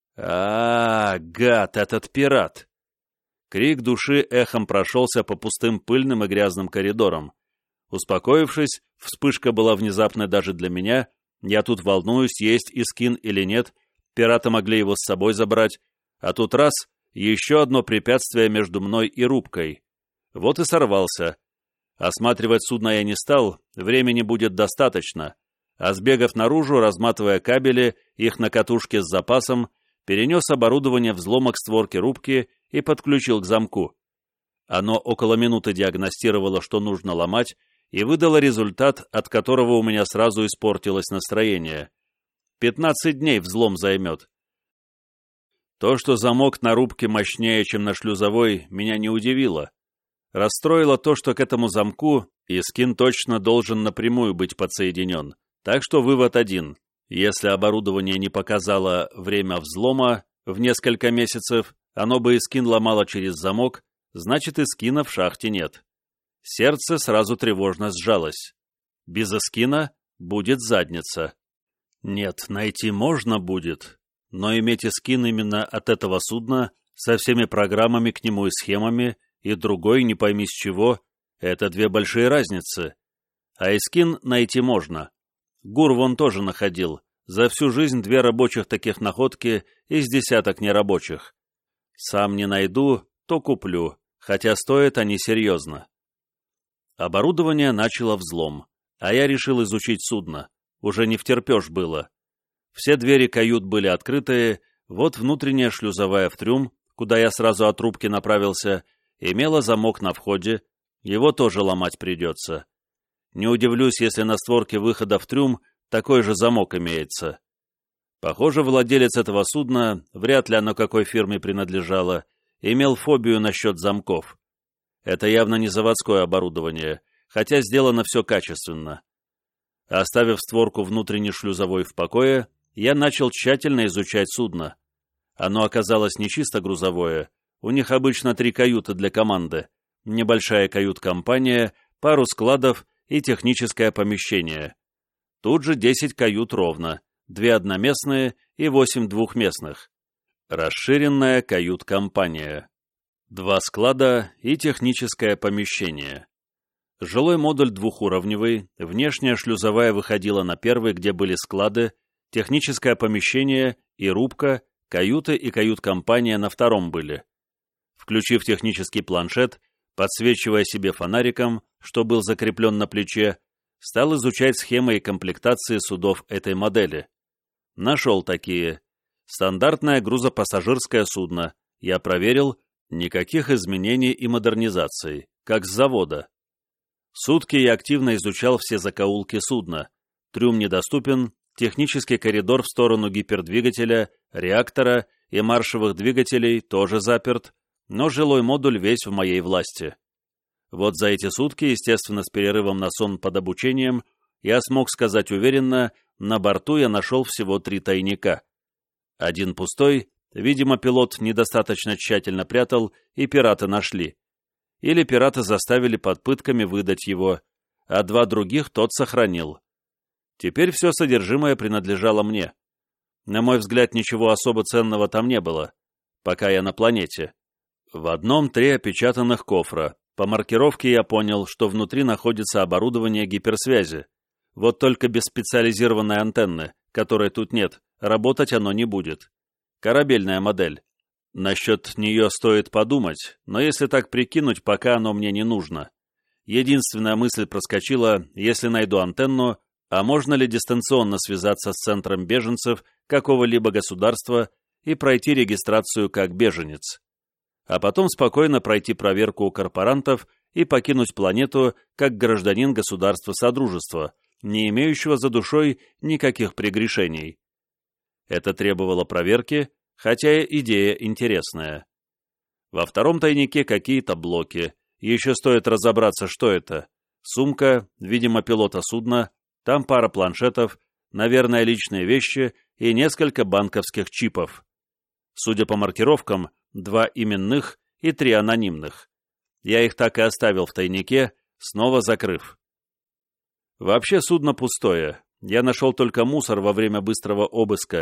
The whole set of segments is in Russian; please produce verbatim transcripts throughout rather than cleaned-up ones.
А, гад, этот пират! Крик души эхом прошелся по пустым пыльным и грязным коридорам. Успокоившись, вспышка была внезапной даже для меня, я тут волнуюсь, есть Искин или нет, пираты могли его с собой забрать, а тут раз, еще одно препятствие между мной и рубкой. Вот и сорвался. Осматривать судно я не стал, времени будет достаточно, а сбегав наружу, разматывая кабели, их на катушке с запасом, перенес оборудование взлома к створке рубки и подключил к замку. Оно около минуты диагностировало, что нужно ломать, и выдало результат, от которого у меня сразу испортилось настроение. Пятнадцать дней взлом займет. То, что замок на рубке мощнее, чем на шлюзовой, меня не удивило. Расстроило то, что к этому замку Искин точно должен напрямую быть подсоединен. Так что вывод один. Если оборудование не показало время взлома в несколько месяцев, оно бы Искин ломало через замок, значит, Искина в шахте нет. Сердце сразу тревожно сжалось. Без Искина будет задница. Нет, найти можно будет, но иметь Искин именно от этого судна, со всеми программами к нему и схемами, и другой, не пойми с чего, это две большие разницы. А Искин найти можно. Гур вон тоже находил. За всю жизнь две рабочих таких находки из десяток нерабочих. Сам не найду, то куплю, хотя стоят они серьезно. Оборудование начало взлом, а я решил изучить судно. Уже не втерпешь было. Все двери кают были открытые, вот внутренняя шлюзовая в трюм, куда я сразу от рубки направился, имела замок на входе, его тоже ломать придется. Не удивлюсь, если на створке выхода в трюм такой же замок имеется. Похоже, владелец этого судна, вряд ли оно какой фирме принадлежало, имел фобию насчет замков. Это явно не заводское оборудование, хотя сделано все качественно. Оставив створку внутренней шлюзовой в покое, я начал тщательно изучать судно. Оно оказалось не чисто грузовое, у них обычно три каюты для команды, небольшая кают-компания, пару складов и техническое помещение. Тут же десять кают ровно, две одноместные и восемь двухместных. Расширенная кают-компания. Два склада и техническое помещение. Жилой модуль двухуровневый, внешняя шлюзовая выходила на первый, где были склады, техническое помещение и рубка, каюты и кают-компания на втором были. Включив технический планшет, подсвечивая себе фонариком, что был закреплен на плече, стал изучать схемы и комплектации судов этой модели. Нашел такие. Стандартное грузопассажирское судно. Я проверил, никаких изменений и модернизаций, как с завода. Сутки я активно изучал все закоулки судна. Трюм недоступен, технический коридор в сторону гипердвигателя, реактора и маршевых двигателей тоже заперт, но жилой модуль весь в моей власти. Вот за эти сутки, естественно, с перерывом на сон под обучением, я смог сказать уверенно, на борту я нашел всего три тайника. Один пустой, видимо, пилот недостаточно тщательно прятал, и пираты нашли. Или пираты заставили под пытками выдать его, а два других тот сохранил. Теперь все содержимое принадлежало мне. На мой взгляд, ничего особо ценного там не было, пока я на планете. В одном три опечатанных кофра. По маркировке я понял, что внутри находится оборудование гиперсвязи. Вот только без специализированной антенны, которой тут нет, работать оно не будет. Корабельная модель. Насчет нее стоит подумать, но если так прикинуть, пока оно мне не нужно. Единственная мысль проскочила, если найду антенну, а можно ли дистанционно связаться с центром беженцев какого-либо государства и пройти регистрацию как беженец. А потом спокойно пройти проверку у корпорантов и покинуть планету как гражданин государства Содружества, не имеющего за душой никаких прегрешений. Это требовало проверки, хотя идея интересная. Во втором тайнике какие-то блоки, еще стоит разобраться, что это. Сумка, видимо, пилота судна, там пара планшетов, наверное, личные вещи и несколько банковских чипов. Судя по маркировкам, два именных и три анонимных. Я их так и оставил в тайнике, снова закрыв. Вообще судно пустое. Я нашел только мусор во время быстрого обыска.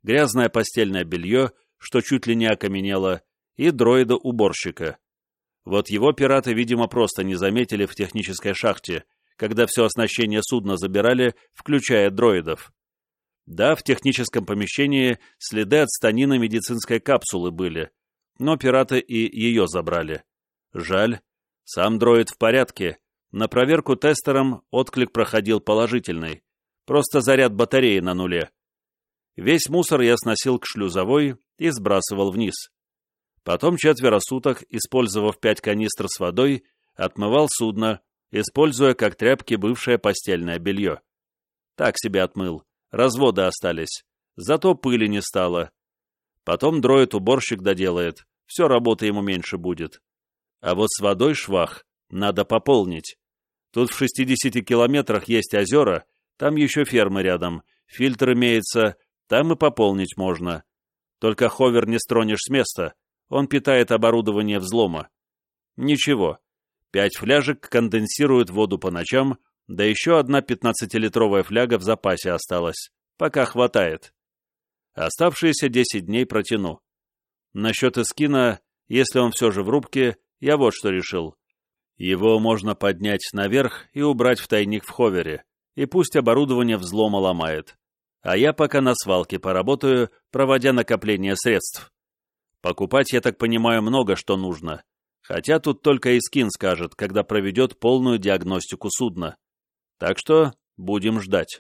грязное постельное белье, что чуть ли не окаменело, и дроида-уборщика. Вот его пираты, видимо, просто не заметили в технической шахте, когда все оснащение судна забирали, включая дроидов. Да, в техническом помещении следы от станины медицинской капсулы были, но пираты и ее забрали. Жаль. Сам дроид в порядке. На проверку тестером отклик проходил положительный. Просто заряд батареи на нуле. Весь мусор я сносил к шлюзовой и сбрасывал вниз. Потом четверо суток, использовав пять канистр с водой, отмывал судно, используя как тряпки бывшее постельное белье. Так себе отмыл. Разводы остались. Зато пыли не стало. Потом дроид-уборщик доделает. Все работы ему меньше будет. А вот с водой швах надо пополнить. Тут в шестидесяти километрах есть озера, там еще фермы рядом, фильтр имеется, там и пополнить можно. Только ховер не стронешь с места, он питает оборудование взлома. Ничего, пять фляжек конденсируют воду по ночам, да еще одна пятнадцатилитровая фляга в запасе осталась, пока хватает. Оставшиеся десять дней протяну. Насчет эскина, если он все же в рубке, я вот что решил. Его можно поднять наверх и убрать в тайник в ховере, и пусть оборудование взлома ломает. А я пока на свалке поработаю, проводя накопление средств. Покупать, я так понимаю, много что нужно. Хотя тут только эскин скажет, когда проведет полную диагностику судна. Так что будем ждать.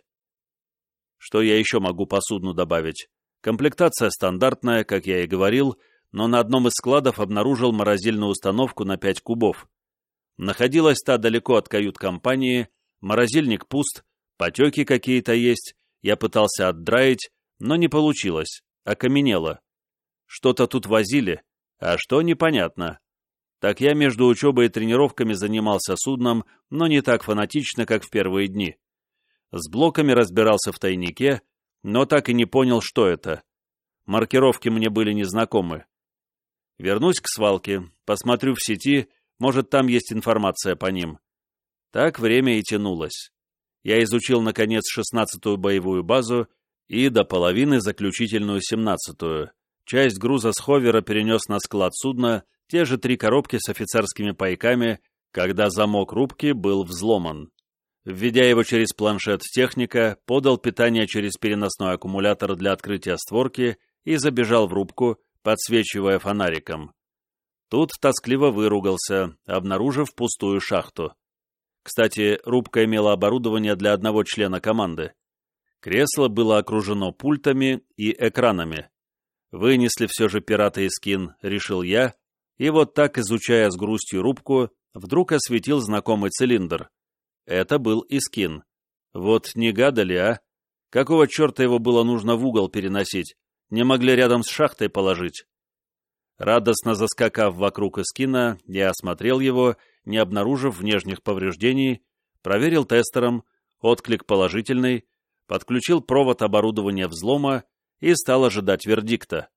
Что я еще могу по судну добавить? Комплектация стандартная, как я и говорил, но на одном из складов обнаружил морозильную установку на пять кубов. Находилась та далеко от кают-компании, морозильник пуст, потеки какие-то есть, я пытался отдраить, но не получилось, окаменело. Что-то тут возили, а что непонятно. Так я между учебой и тренировками занимался судном, но не так фанатично, как в первые дни. С блоками разбирался в тайнике, но так и не понял, что это. Маркировки мне были незнакомы. Вернусь к свалке, посмотрю в сети, может, там есть информация по ним. Так время и тянулось. Я изучил, наконец, шестнадцатую боевую базу и до половины заключительную семнадцатую. Часть груза с ховера перенес на склад судна, те же три коробки с офицерскими пайками, когда замок рубки был взломан. Введя его через планшет техника, подал питание через переносной аккумулятор для открытия створки и забежал в рубку, подсвечивая фонариком. Тут тоскливо выругался, обнаружив пустую шахту. Кстати, рубка имела оборудование для одного члена команды. Кресло было окружено пультами и экранами. Вынесли все же пираты эскин, решил я, и вот так, изучая с грустью рубку, вдруг осветил знакомый цилиндр. Это был эскин. Вот не гада ли, а? Какого черта его было нужно в угол переносить? Не могли рядом с шахтой положить? Радостно заскакав вокруг эскина, я осмотрел его, не обнаружив внешних повреждений, проверил тестером, отклик положительный, подключил провод оборудования взлома и стал ожидать вердикта.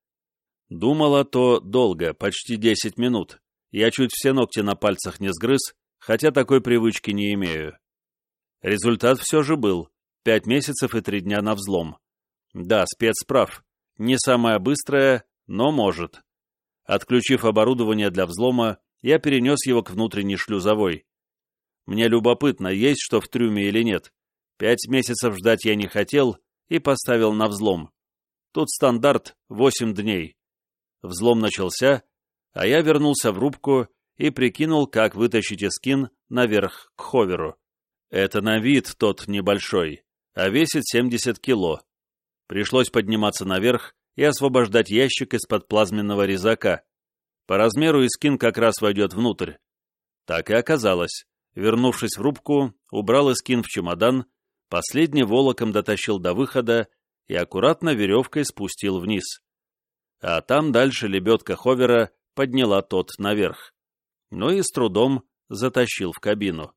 Думала то долго, почти десять минут. Я чуть все ногти на пальцах не сгрыз, хотя такой привычки не имею. Результат все же был. Пять месяцев и три дня на взлом. Да, спец прав. Не самая быстрая, но может. Отключив оборудование для взлома, я перенес его к внутренней шлюзовой. Мне любопытно, есть что в трюме или нет. Пять месяцев ждать я не хотел и поставил на взлом. Тут стандарт восемь дней. Взлом начался, а я вернулся в рубку и прикинул, как вытащить эскин наверх к ховеру. Это на вид тот небольшой, а весит семьдесят кило. Пришлось подниматься наверх и освобождать ящик из-под плазменного резака. По размеру эскин как раз войдет внутрь. Так и оказалось. Вернувшись в рубку, убрал эскин в чемодан, последний волоком дотащил до выхода и аккуратно веревкой спустил вниз. А там дальше лебедка ховера подняла тот наверх. Ну и с трудом затащил в кабину.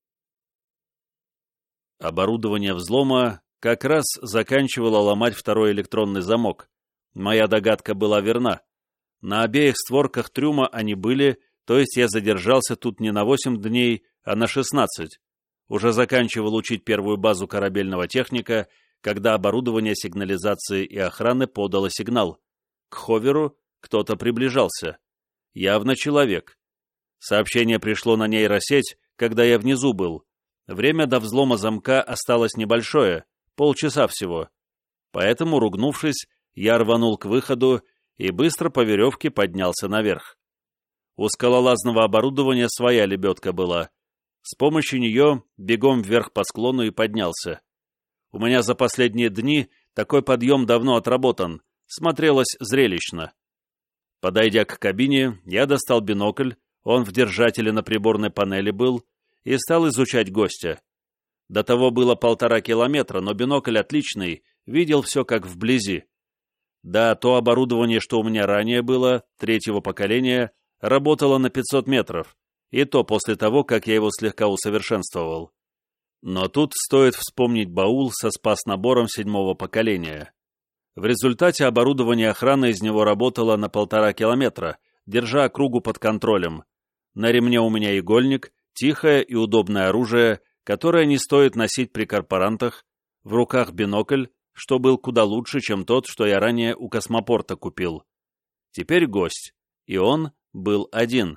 Оборудование взлома как раз заканчивало ломать второй электронный замок. Моя догадка была верна. На обеих створках трюма они были, то есть я задержался тут не на восемь дней, а на шестнадцать. Уже заканчивал учить первую базу корабельного техника, когда оборудование сигнализации и охраны подало сигнал. К ховеру кто-то приближался. Явно человек. Сообщение пришло на нейросеть, когда я внизу был. Время до взлома замка осталось небольшое, полчаса всего. Поэтому, ругнувшись, я рванул к выходу и быстро по веревке поднялся наверх. У скалолазного оборудования своя лебедка была. С помощью нее бегом вверх по склону и поднялся. У меня за последние дни такой подъем давно отработан, смотрелось зрелищно. Подойдя к кабине, я достал бинокль, он в держателе на приборной панели был, и стал изучать гостя. До того было полтора километра, но бинокль отличный, видел все как вблизи. Да, то оборудование, что у меня ранее было, третьего поколения, работало на пятьсот метров, и то после того, как я его слегка усовершенствовал. Но тут стоит вспомнить баул со спас-набором седьмого поколения. В результате оборудование охраны из него работало на полтора километра, держа округу под контролем. На ремне у меня игольник, тихое и удобное оружие, которое не стоит носить при корпорантах, в руках бинокль, что был куда лучше, чем тот, что я ранее у космопорта купил. Теперь гость, и он был один.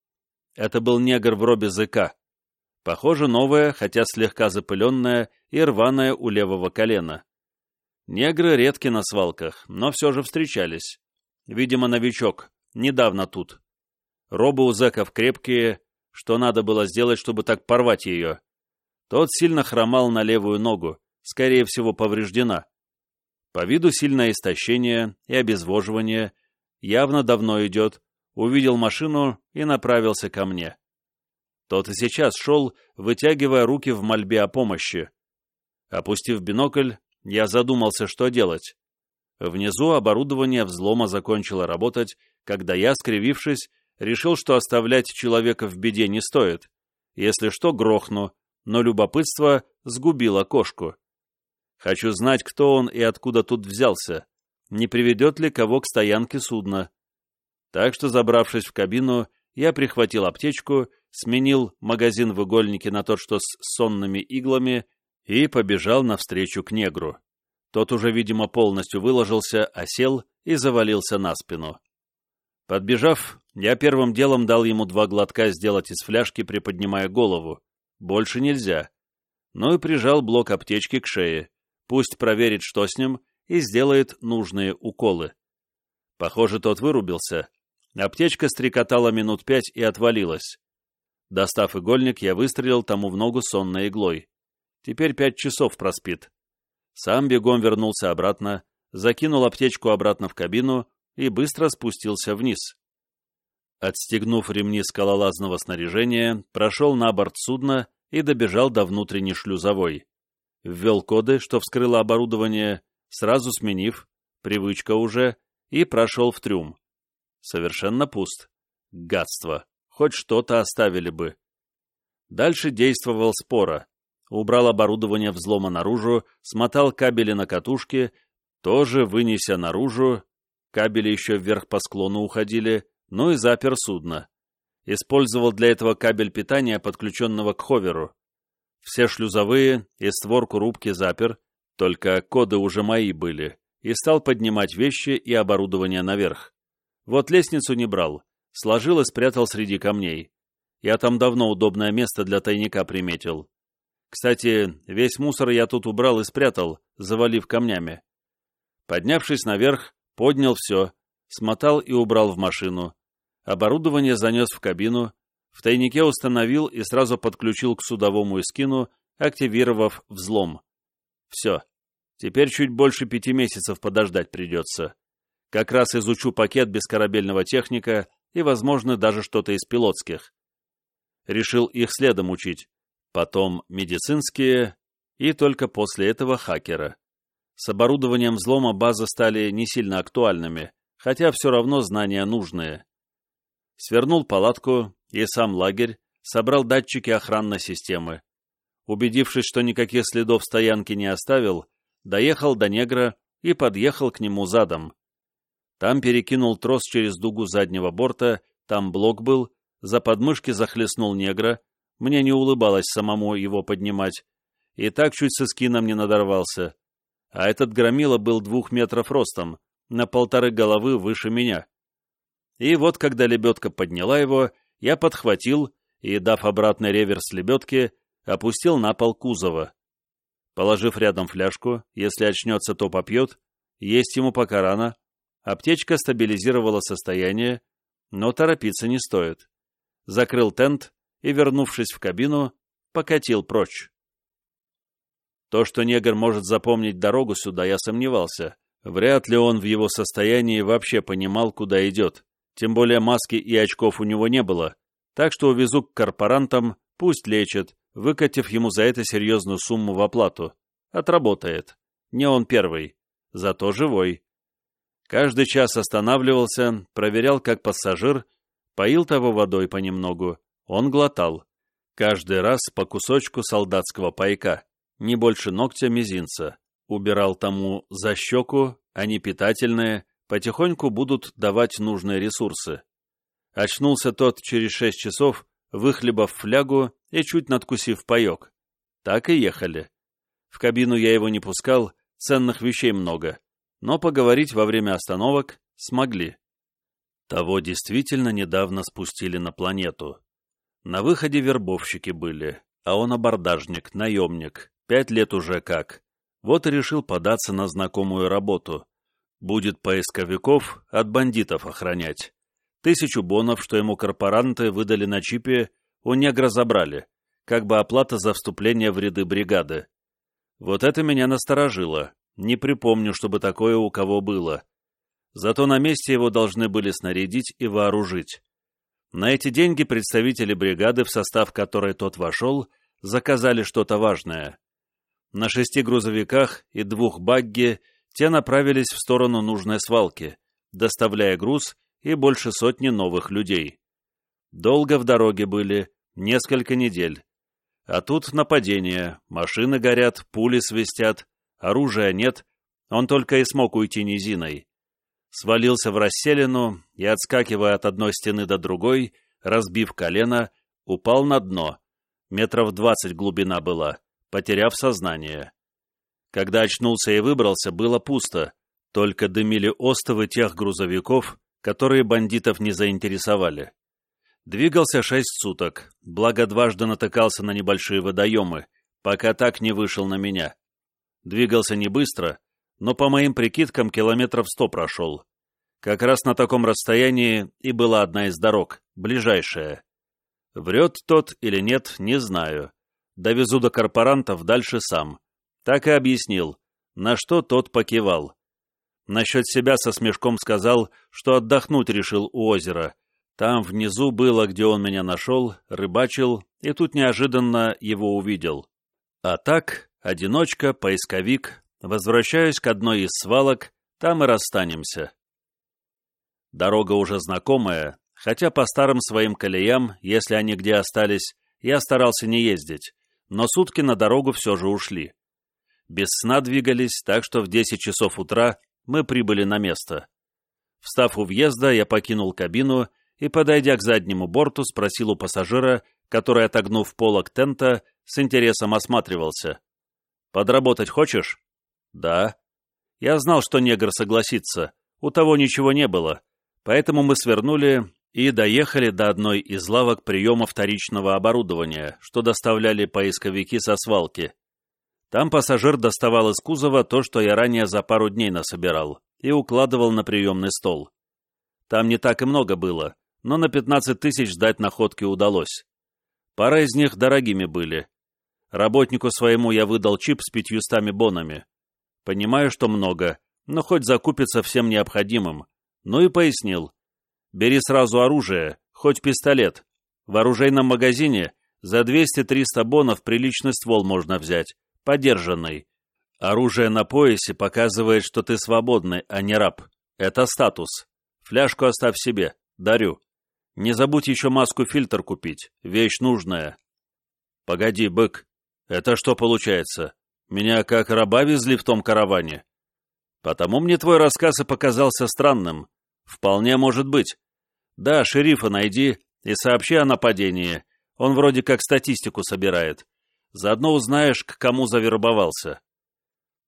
Это был негр в робе ЗК. Похоже, новая, хотя слегка запыленная и рваная у левого колена. Негры редки на свалках, но все же встречались. Видимо, новичок, недавно тут. Робы у зэков крепкие, что надо было сделать, чтобы так порвать ее. Тот сильно хромал на левую ногу, скорее всего, повреждена. По виду сильное истощение и обезвоживание, явно давно идет, увидел машину и направился ко мне. Тот и сейчас шел, вытягивая руки в мольбе о помощи. Опустив бинокль, я задумался, что делать. Внизу оборудование взлома закончило работать, когда я, скривившись, решил, что оставлять человека в беде не стоит. Если что, грохну, но любопытство сгубило кошку. Хочу знать, кто он и откуда тут взялся, не приведет ли кого к стоянке судна. Так что, забравшись в кабину, я прихватил аптечку, сменил магазин в игольнике на тот, что с сонными иглами, и побежал навстречу к негру. Тот уже, видимо, полностью выложился, осел и завалился на спину. Подбежав, я первым делом дал ему два глотка сделать из фляжки, приподнимая голову. Больше нельзя. Ну и прижал блок аптечки к шее. Пусть проверит, что с ним, и сделает нужные уколы. Похоже, тот вырубился. Аптечка стрекотала минут пять и отвалилась. Достав игольник, я выстрелил тому в ногу сонной иглой. Теперь пять часов проспит. Сам бегом вернулся обратно, закинул аптечку обратно в кабину и быстро спустился вниз. Отстегнув ремни скалолазного снаряжения, прошел на борт судна и добежал до внутренней шлюзовой. Ввел коды, что вскрыло оборудование, сразу сменив, привычка уже, и прошел в трюм. Совершенно пуст. Гадство. Хоть что-то оставили бы. Дальше действовал споро. Убрал оборудование взлома наружу, смотал кабели на катушке, тоже вынеся наружу, кабели еще вверх по склону уходили, ну и запер судно. Использовал для этого кабель питания, подключенного к ховеру. Все шлюзовые и створку рубки запер, только коды уже мои были, и стал поднимать вещи и оборудование наверх. Вот лестницу не брал, сложил и спрятал среди камней. Я там давно удобное место для тайника приметил. Кстати, весь мусор я тут убрал и спрятал, завалив камнями. Поднявшись наверх, поднял все, смотал и убрал в машину. Оборудование занес в кабину, в тайнике установил и сразу подключил к судовому эскину, активировав взлом. Все. Теперь чуть больше пяти месяцев подождать придется. Как раз изучу пакет бескорабельного техника и, возможно, даже что-то из пилотских. Решил их следом учить. Потом медицинские, и только после этого хакера. С оборудованием взлома базы стали не сильно актуальными, хотя все равно знания нужные. Свернул палатку и сам лагерь, собрал датчики охранной системы. Убедившись, что никаких следов стоянки не оставил, доехал до негра и подъехал к нему задом. Там перекинул трос через дугу заднего борта, там блок был, за подмышки захлестнул негра, мне не улыбалось самому его поднимать, и так чуть с эскином не надорвался. а этот громила был двух метров ростом, на полторы головы выше меня. И вот, когда лебедка подняла его, я подхватил и, дав обратный реверс лебедки, опустил на пол кузова. Положив рядом фляжку, если очнется, то попьет, есть ему пока рано, аптечка стабилизировала состояние, но торопиться не стоит. Закрыл тент и, вернувшись в кабину, покатил прочь. То, что негр может запомнить дорогу сюда, я сомневался. Вряд ли он в его состоянии вообще понимал, куда идет. Тем более маски и очков у него не было. Так что увезу к корпорантам, пусть лечат, выкатив ему за это серьезную сумму в оплату. Отработает. Не он первый. Зато живой. Каждый час останавливался, проверял, как пассажир, поил того водой понемногу. Он глотал. Каждый раз по кусочку солдатского пайка. Не больше ногтя мизинца. Убирал тому за щеку, они питательные, потихоньку будут давать нужные ресурсы. Очнулся тот через шесть часов, выхлебав флягу и чуть надкусив паек. Так и ехали. В кабину я его не пускал, ценных вещей много, но поговорить во время остановок смогли. Того действительно недавно спустили на планету. На выходе вербовщики были, а он абордажник, наемник, пять лет уже как. Вот и решил податься на знакомую работу. Будет поисковиков от бандитов охранять. Тысячу бонов, что ему корпоранты выдали на чипе, у негра забрали, как бы оплата за вступление в ряды бригады. Вот это меня насторожило. Не припомню, чтобы такое у кого было. Зато на месте его должны были снарядить и вооружить. На эти деньги представители бригады, в состав которой тот вошел, заказали что-то важное. На шести грузовиках и двух багги те направились в сторону нужной свалки, доставляя груз и больше сотни новых людей. Долго в дороге были, несколько недель. А тут нападение, машины горят, пули свистят, оружия нет, он только и смог уйти низиной. Свалился в расселину и, отскакивая от одной стены до другой, разбив колено, упал на дно. Метров двадцать глубина была, потеряв сознание. Когда очнулся и выбрался, было пусто, только дымили остовы тех грузовиков, которые бандитов не заинтересовали. Двигался шесть суток, благо дважды натыкался на небольшие водоемы, пока так не вышел на меня. Двигался не быстро, но по моим прикидкам километров сто прошел. Как раз на таком расстоянии и была одна из дорог, ближайшая. Врет тот или нет, не знаю. Довезу до корпорантов дальше сам. Так и объяснил, на что тот покивал. Насчет себя со смешком сказал, что отдохнуть решил у озера. Там внизу было, где он меня нашел, рыбачил, и тут неожиданно его увидел. А так, одиночка, поисковик, возвращаюсь к одной из свалок, там и расстанемся. Дорога уже знакомая, хотя по старым своим колеям, если они где остались, я старался не ездить, но сутки на дорогу все же ушли. Без сна двигались, так что в десять часов утра мы прибыли на место. Встав у въезда, я покинул кабину и, подойдя к заднему борту, спросил у пассажира, который, отогнув полог тента, с интересом осматривался. «Подработать хочешь?» «Да». Я знал, что негр согласится, у того ничего не было, поэтому мы свернули и доехали до одной из лавок приема вторичного оборудования, что доставляли поисковики со свалки. Там пассажир доставал из кузова то, что я ранее за пару дней насобирал, и укладывал на приемный стол. Там не так и много было, но на пятнадцать тысяч сдать находки удалось. Пара из них дорогими были. Работнику своему я выдал чип с пятьюстами бонами. Понимаю, что много, но хоть закупится всем необходимым. Ну и пояснил. Бери сразу оружие, хоть пистолет. В оружейном магазине за двести-триста бонов приличный ствол можно взять, подержанный. Оружие на поясе показывает, что ты свободный, а не раб. Это статус. Фляжку оставь себе, дарю. Не забудь еще маску-фильтр купить, вещь нужная. Погоди, бык, это что получается? Меня как раба везли в том караване? Потому мне твой рассказ и показался странным. Вполне может быть. Да, шерифа найди и сообщи о нападении. Он вроде как статистику собирает. Заодно узнаешь, к кому завербовался.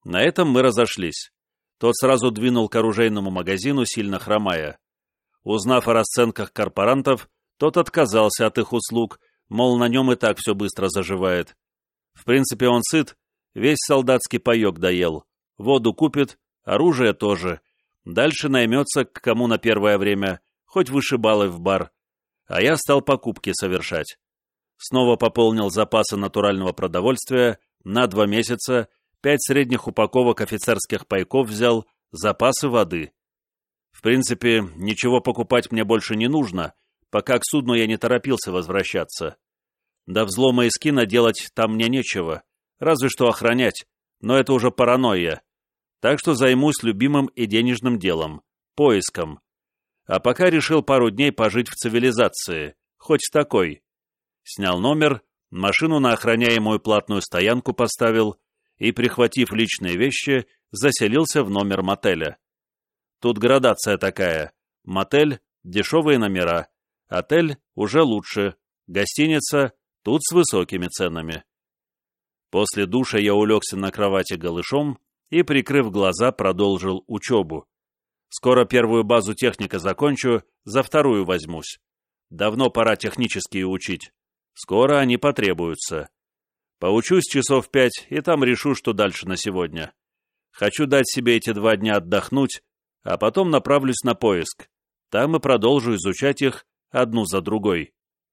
На этом мы разошлись. Тот сразу двинул к оружейному магазину, сильно хромая. Узнав о расценках корпорантов, тот отказался от их услуг, мол, на нем и так все быстро заживает. В принципе, он сыт, весь солдатский паек доел, воду купит, оружие тоже. Дальше наймется к кому на первое время, хоть вышибалы в бар. А я стал покупки совершать. Снова пополнил запасы натурального продовольствия на два месяца, пять средних упаковок офицерских пайков взял, запасы воды. В принципе, ничего покупать мне больше не нужно, пока к судну я не торопился возвращаться. До взлома Искина делать там мне нечего, разве что охранять, но это уже паранойя. Так что займусь любимым и денежным делом — поиском. А пока решил пару дней пожить в цивилизации, хоть такой. Снял номер, машину на охраняемую платную стоянку поставил и, прихватив личные вещи, заселился в номер мотеля. Тут градация такая. Мотель — дешевые номера, отель — уже лучше, гостиница — тут с высокими ценами. После душа я улегся на кровати голышом и, прикрыв глаза, продолжил учебу. Скоро первую базу техника закончу, за вторую возьмусь. Давно пора технические учить. Скоро они потребуются. Поучусь часов пять, и там решу, что дальше на сегодня. Хочу дать себе эти два дня отдохнуть, а потом направлюсь на поиск. Там и продолжу изучать их одну за другой.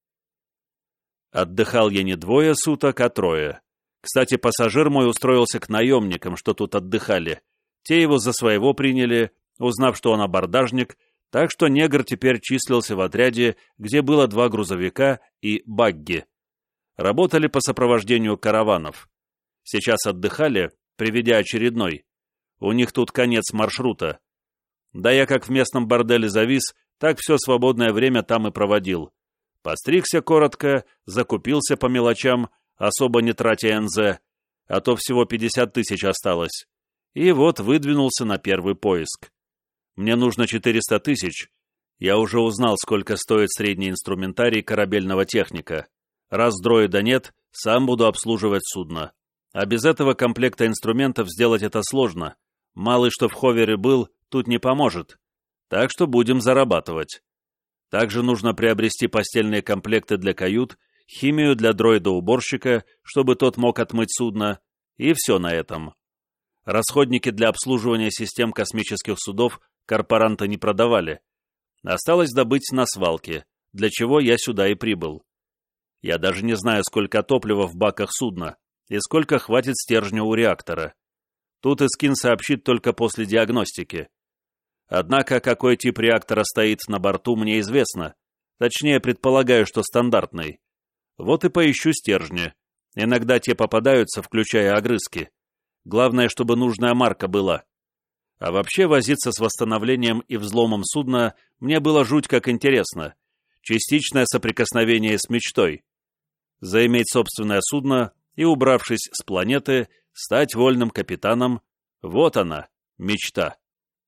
Отдыхал я не двое суток, а трое. Кстати, пассажир мой устроился к наемникам, что тут отдыхали. Те его за своего приняли, узнав, что он абордажник, так что негр теперь числился в отряде, где было два грузовика и багги. Работали по сопровождению караванов. Сейчас отдыхали, приведя очередной. У них тут конец маршрута. Да я как в местном борделе завис, так все свободное время там и проводил. Постригся коротко, закупился по мелочам, особо не тратя эн зэ, а то всего пятьдесят тысяч осталось. И вот выдвинулся на первый поиск. Мне нужно четыреста тысяч. Я уже узнал, сколько стоит средний инструментарий корабельного техника. Раз дроида нет, сам буду обслуживать судно. А без этого комплекта инструментов сделать это сложно. Малый, что в ховере был, тут не поможет. Так что будем зарабатывать. Также нужно приобрести постельные комплекты для кают, химию для дроида-уборщика, чтобы тот мог отмыть судно, и все на этом. Расходники для обслуживания систем космических судов корпоранты не продавали. Осталось добыть на свалке, для чего я сюда и прибыл. Я даже не знаю, сколько топлива в баках судна и сколько хватит стержня у реактора. Тут Искин сообщит только после диагностики. Однако, какой тип реактора стоит на борту, мне известно. Точнее, предполагаю, что стандартный. Вот и поищу стержни. Иногда те попадаются, включая огрызки. Главное, чтобы нужная марка была. А вообще возиться с восстановлением и взломом судна мне было жуть как интересно. Частичное соприкосновение с мечтой. Заиметь собственное судно и, убравшись с планеты, стать вольным капитаном — вот она, мечта.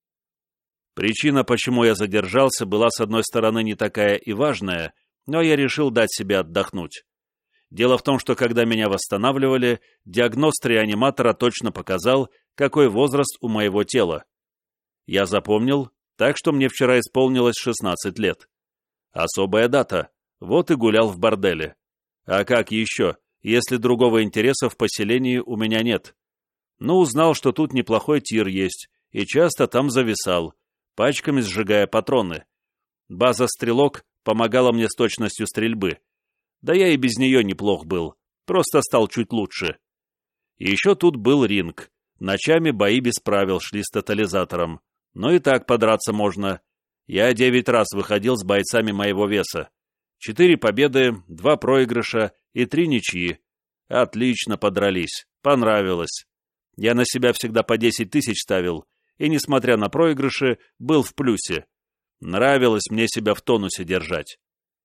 Причина, почему я задержался, была, с одной стороны, не такая и важная, но я решил дать себе отдохнуть. Дело в том, что когда меня восстанавливали, диагност реаниматора точно показал, какой возраст у моего тела. Я запомнил, так что мне вчера исполнилось шестнадцать лет. Особая дата, вот и гулял в борделе. А как еще, если другого интереса в поселении у меня нет? Ну, узнал, что тут неплохой тир есть, и часто там зависал, пачками сжигая патроны. База «Стрелок» помогала мне с точностью стрельбы. Да я и без нее неплох был, просто стал чуть лучше. И еще тут был ринг. Ночами бои без правил шли с тотализатором. Но и так подраться можно. Я девять раз выходил с бойцами моего веса. Четыре победы, два проигрыша и три ничьи. Отлично подрались, понравилось. Я на себя всегда по десять тысяч ставил, и, несмотря на проигрыши, был в плюсе. Нравилось мне себя в тонусе держать.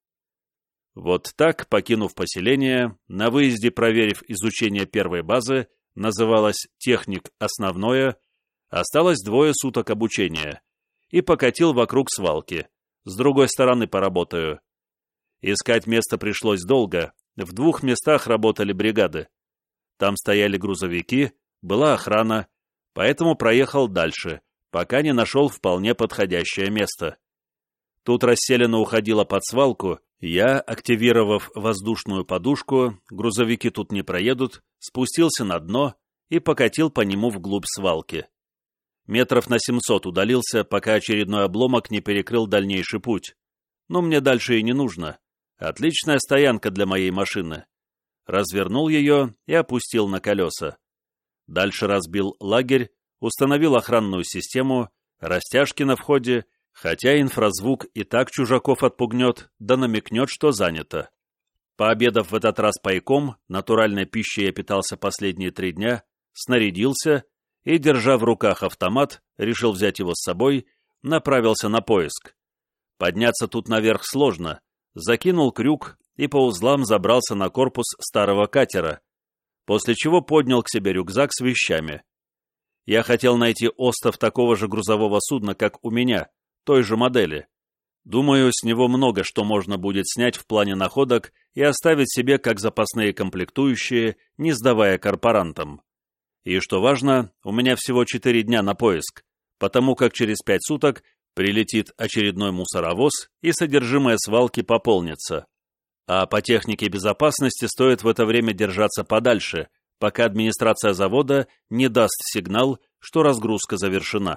Вот так, покинув поселение, на выезде проверив изучение первой базы, называлась «Техник основное», осталось двое суток обучения, и покатил вокруг свалки. С другой стороны поработаю. Искать место пришлось долго, в двух местах работали бригады. Там стояли грузовики, была охрана, поэтому проехал дальше, пока не нашел вполне подходящее место. Тут расселена уходила под свалку, я, активировав воздушную подушку, грузовики тут не проедут, спустился на дно и покатил по нему вглубь свалки. Метров на семьсот удалился, пока очередной обломок не перекрыл дальнейший путь. Но мне дальше и не нужно. Отличная стоянка для моей машины. Развернул ее и опустил на колеса. Дальше разбил лагерь, установил охранную систему, растяжки на входе, хотя инфразвук и так чужаков отпугнет, да намекнет, что занято. Пообедав в этот раз пайком, натуральной пищей я питался последние три дня, снарядился и, держа в руках автомат, решил взять его с собой, направился на поиск. Подняться тут наверх сложно, закинул крюк и по узлам забрался на корпус старого катера, после чего поднял к себе рюкзак с вещами. Я хотел найти остов такого же грузового судна, как у меня, той же модели. Думаю, с него много что можно будет снять в плане находок и оставить себе как запасные комплектующие, не сдавая корпорантам. И что важно, у меня всего четыре дня на поиск, потому как через пять суток прилетит очередной мусоровоз и содержимое свалки пополнится. А по технике безопасности стоит в это время держаться подальше, пока администрация завода не даст сигнал, что разгрузка завершена.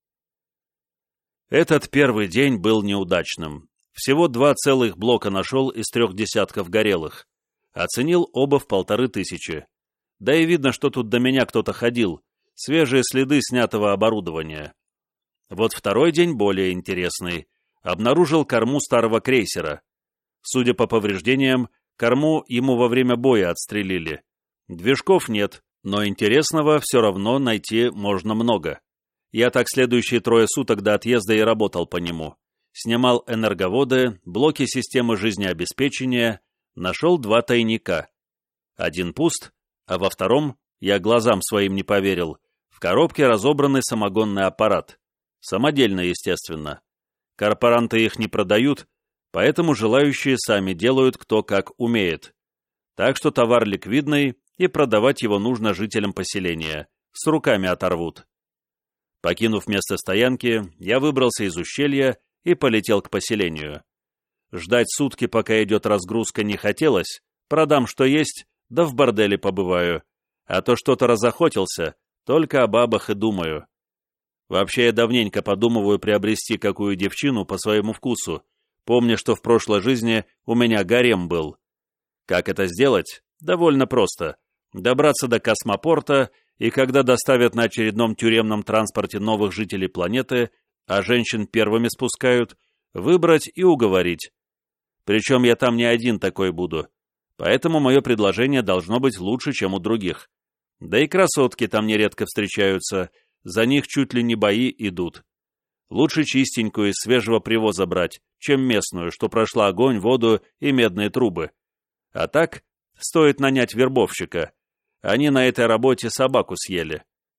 Этот первый день был неудачным. Всего два целых блока нашел из трех десятков горелых. Оценил оба в полторы тысячи. Да и видно, что тут до меня кто-то ходил. Свежие следы снятого оборудования. Вот второй день более интересный. Обнаружил корму старого крейсера. Судя по повреждениям, корму ему во время боя отстрелили. Движков нет, но интересного все равно найти можно много. Я так следующие трое суток до отъезда и работал по нему. Снимал энерговоды, блоки системы жизнеобеспечения, нашел два тайника. Один пуст, а во втором, я глазам своим не поверил, в коробке разобранный самогонный аппарат. Самодельный, естественно. Корпоранты их не продают, поэтому желающие сами делают кто как умеет. Так что товар ликвидный, и продавать его нужно жителям поселения. С руками оторвут. Покинув место стоянки, я выбрался из ущелья и полетел к поселению. Ждать сутки, пока идет разгрузка, не хотелось. Продам, что есть, да в борделе побываю. А то что-то разохотился, только о бабах и думаю. Вообще, я давненько подумываю приобрести какую девчину по своему вкусу, помня, что в прошлой жизни у меня гарем был. Как это сделать? Довольно просто. Добраться до космопорта, и когда доставят на очередном тюремном транспорте новых жителей планеты, а женщин первыми спускают, выбрать и уговорить. Причем я там не один такой буду. Поэтому мое предложение должно быть лучше, чем у других. Да и красотки там нередко встречаются, за них чуть ли не бои идут. Лучше чистенькую из свежего привоза брать, чем местную, что прошла огонь, воду и медные трубы. А так, стоит нанять вербовщика. Они на этой работе собаку съели.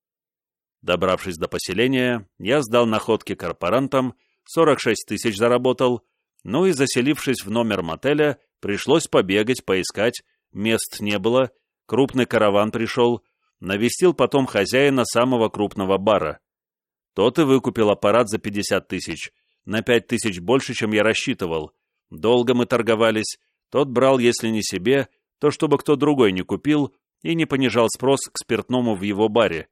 Добравшись до поселения, я сдал находки корпорантам, сорок шесть тысяч заработал, ну и, заселившись в номер мотеля, пришлось побегать, поискать, мест не было, крупный караван пришел, навестил потом хозяина самого крупного бара. Тот и выкупил аппарат за пятьдесят тысяч, на пять тысяч больше, чем я рассчитывал. Долго мы торговались, тот брал, если не себе, то чтобы кто другой не купил и не понижал спрос к спиртному в его баре.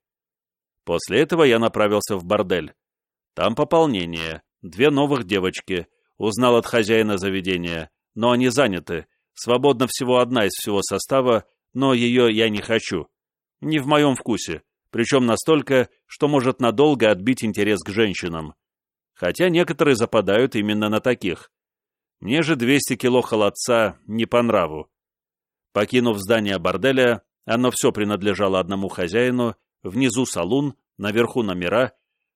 После этого я направился в бордель. Там пополнение, две новых девочки, узнал от хозяина заведения, но они заняты, свободна всего одна из всего состава, но ее я не хочу. Не в моем вкусе, причем настолько, что может надолго отбить интерес к женщинам. Хотя некоторые западают именно на таких. Мне же двести кило холодца не по нраву. Покинув здание борделя, оно все принадлежало одному хозяину, внизу салун, наверху номера,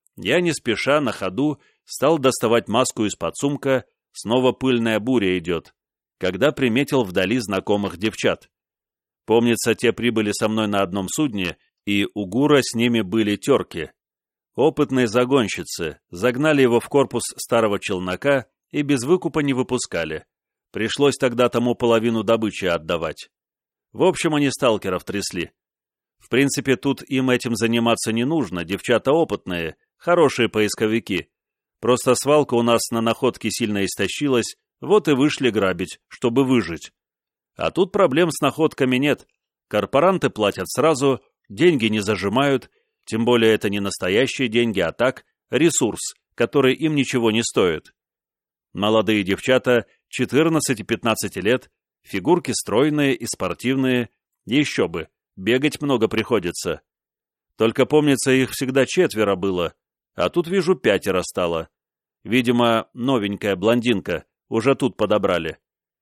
я не спеша, на ходу, стал доставать маску из-под сумка, снова пыльная буря идет, когда приметил вдали знакомых девчат. Помнится, те прибыли со мной на одном судне, и у Гура с ними были терки. Опытные загонщицы загнали его в корпус старого челнока и без выкупа не выпускали. Пришлось тогда тому половину добычи отдавать. В общем, они сталкеров трясли. В принципе, тут им этим заниматься не нужно, девчата опытные, хорошие поисковики. Просто свалка у нас на находке сильно истощилась, вот и вышли грабить, чтобы выжить. А тут проблем с находками нет. Корпоранты платят сразу, деньги не зажимают, тем более это не настоящие деньги, а так, ресурс, который им ничего не стоит. Молодые девчата, четырнадцати-пятнадцати лет, фигурки стройные и спортивные, еще бы, бегать много приходится. Только, помнится, их всегда четверо было, а тут, вижу, пятеро стало. Видимо, новенькая блондинка, уже тут подобрали.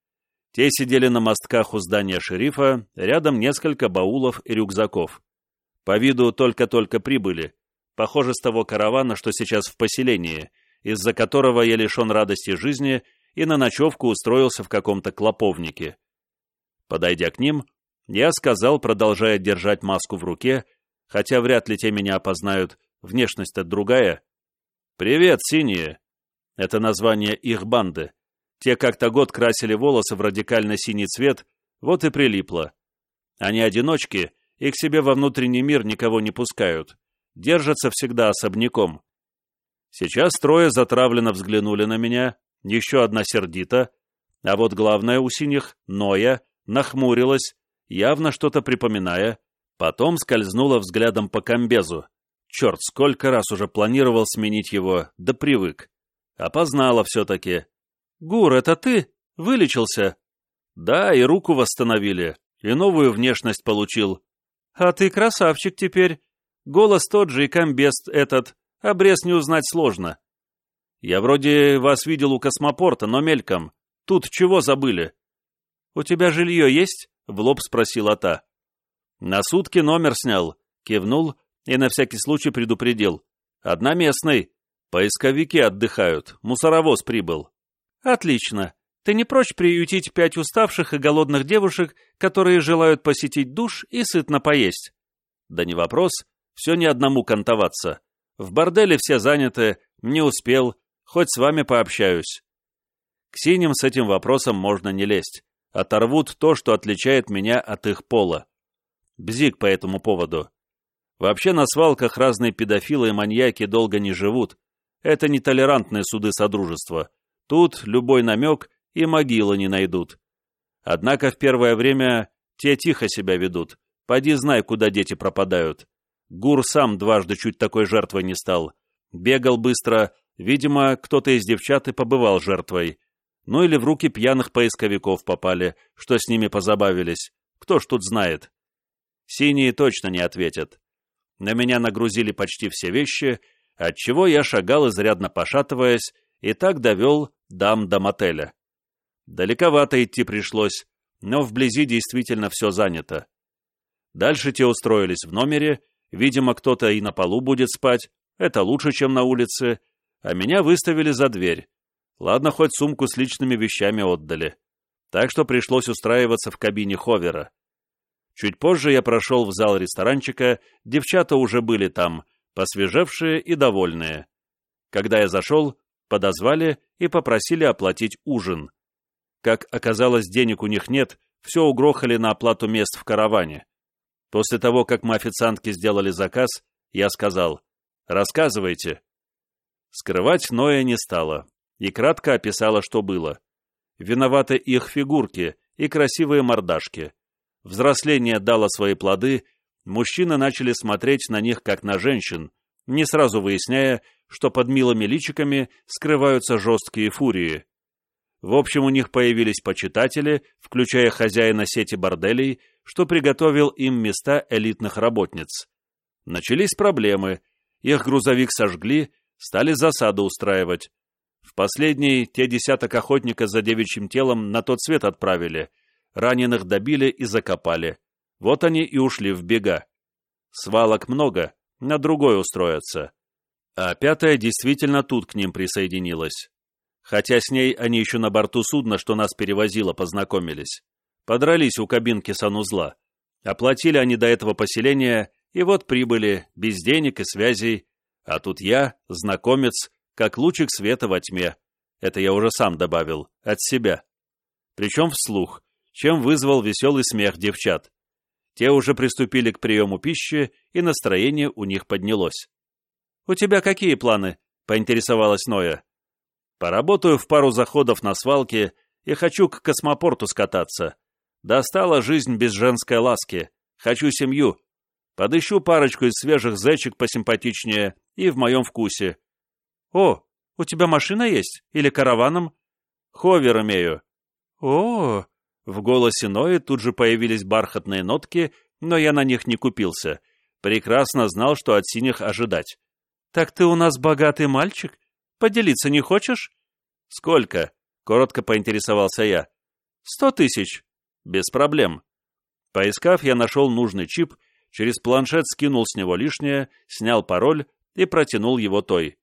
Те сидели на мостках у здания шерифа, рядом несколько баулов и рюкзаков. По виду только-только прибыли, похоже, с того каравана, что сейчас в поселении, из-за которого я лишен радости жизни и на ночевку устроился в каком-то клоповнике. Подойдя к ним, я сказал, продолжая держать маску в руке, хотя вряд ли те меня опознают, внешность-то другая. «Привет, синие!» Это название их банды. Те как-то год красили волосы в радикально-синий цвет, вот и прилипло. Они одиночки и к себе во внутренний мир никого не пускают, держатся всегда особняком. Сейчас трое затравленно взглянули на меня, еще одна сердита, а вот главная у синих, Ноя, нахмурилась, явно что-то припоминая, потом скользнула взглядом по комбезу. Черт, сколько раз уже планировал сменить его, да привык. Опознала все-таки. «Гур, это ты? Вылечился?» «Да, и руку восстановили, и новую внешность получил». «А ты красавчик теперь. Голос тот же и комбез этот, обрез не узнать сложно». «Я вроде вас видел у космопорта, но мельком. Тут чего забыли?» «У тебя жилье есть?» — в лоб спросила та. «На сутки номер снял», — кивнул и на всякий случай предупредил. «Одноместный. Поисковики отдыхают, мусоровоз прибыл». «Отлично. Ты не прочь приютить пять уставших и голодных девушек, которые желают посетить душ и сытно поесть?» «Да не вопрос. Все не одному кантоваться. В борделе все заняты, не успел, хоть с вами пообщаюсь». К синим с этим вопросом можно не лезть. Оторвут то, что отличает меня от их пола. Бзик по этому поводу. Вообще на свалках разные педофилы и маньяки долго не живут. Это нетолерантные суды содружества. Тут любой намек и могилы не найдут. Однако в первое время те тихо себя ведут. Поди знай, куда дети пропадают. Гур сам дважды чуть такой жертвой не стал. Бегал быстро, видимо, кто-то из девчат и побывал жертвой. Ну или в руки пьяных поисковиков попали, что с ними позабавились. Кто ж тут знает? Синие точно не ответят. На меня нагрузили почти все вещи, отчего я шагал, изрядно пошатываясь, и так довел дам до мотеля. Далековато идти пришлось, но вблизи действительно все занято. Дальше те устроились в номере, видимо, кто-то и на полу будет спать, это лучше, чем на улице, а меня выставили за дверь. Ладно, хоть сумку с личными вещами отдали. Так что пришлось устраиваться в кабине ховера. Чуть позже я прошел в зал ресторанчика, девчата уже были там, посвежевшие и довольные. Когда я зашел, подозвали и попросили оплатить ужин. Как оказалось, денег у них нет, все угрохали на оплату мест в караване. После того, как мы официантки сделали заказ, я сказал: «Рассказывайте». Скрывать Ноя не стала и кратко описала, что было. Виноваты их фигурки и красивые мордашки. Взросление дало свои плоды, мужчины начали смотреть на них как на женщин, не сразу выясняя, что под милыми личиками скрываются жесткие фурии. В общем, у них появились почитатели, включая хозяина сети борделей, что приготовил им места элитных работниц. Начались проблемы, их грузовик сожгли, стали засаду устраивать. В последний те десяток охотников за девичьим телом на тот свет отправили, раненых добили и закопали. Вот они и ушли в бега. Свалок много, на другой устроятся. А пятая действительно тут к ним присоединилась. Хотя с ней они еще на борту судна, что нас перевозило, познакомились. Подрались у кабинки санузла. Оплатили они до этого поселения, и вот прибыли, без денег и связей. А тут я, знакомец, как лучик света во тьме. Это я уже сам добавил, от себя. Причем вслух, чем вызвал веселый смех девчат. Те уже приступили к приему пищи, и настроение у них поднялось. «У тебя какие планы?» — поинтересовалась Ноя. «Поработаю в пару заходов на свалке и хочу к космопорту скататься. Достала жизнь без женской ласки. Хочу семью. Подыщу парочку из свежих зечек посимпатичнее и в моем вкусе». «О, у тебя машина есть? Или караваном?» «Ховер имею». «О!» В голосе Нои тут же появились бархатные нотки, но я на них не купился. Прекрасно знал, что от синих ожидать. «Так ты у нас богатый мальчик? Поделиться не хочешь?» «Сколько?» — коротко поинтересовался я. «Сто тысяч». «Без проблем». Поискав, я нашел нужный чип, через планшет скинул с него лишнее, снял пароль и протянул его той.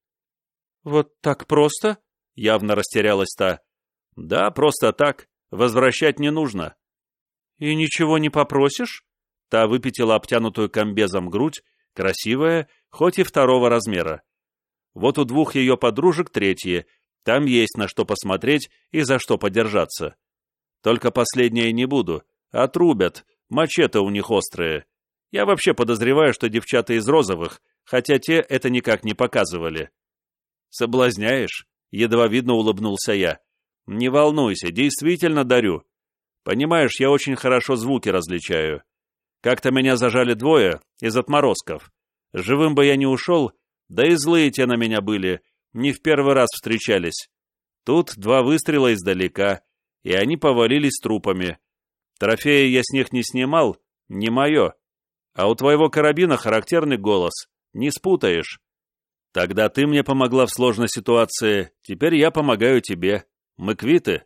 «Вот так просто?» — явно растерялась та. «Да, просто так. Возвращать не нужно». «И ничего не попросишь?» Та выпятила обтянутую комбезом грудь, красивая, хоть и второго размера. Вот у двух ее подружек третьи, там есть на что посмотреть и за что подержаться. Только последнее не буду, отрубят, мачете у них острые. Я вообще подозреваю, что девчата из розовых, хотя те это никак не показывали. «Соблазняешь?» — едва видно улыбнулся я. «Не волнуйся, действительно дарю. Понимаешь, я очень хорошо звуки различаю. Как-то меня зажали двое из отморозков. Живым бы я не ушел, да и злые те на меня были, не в первый раз встречались. Тут два выстрела издалека, и они повалились трупами. Трофеи я с них не снимал, не мое. А у твоего карабина характерный голос, не спутаешь. Тогда ты мне помогла в сложной ситуации, теперь я помогаю тебе. Мы квиты».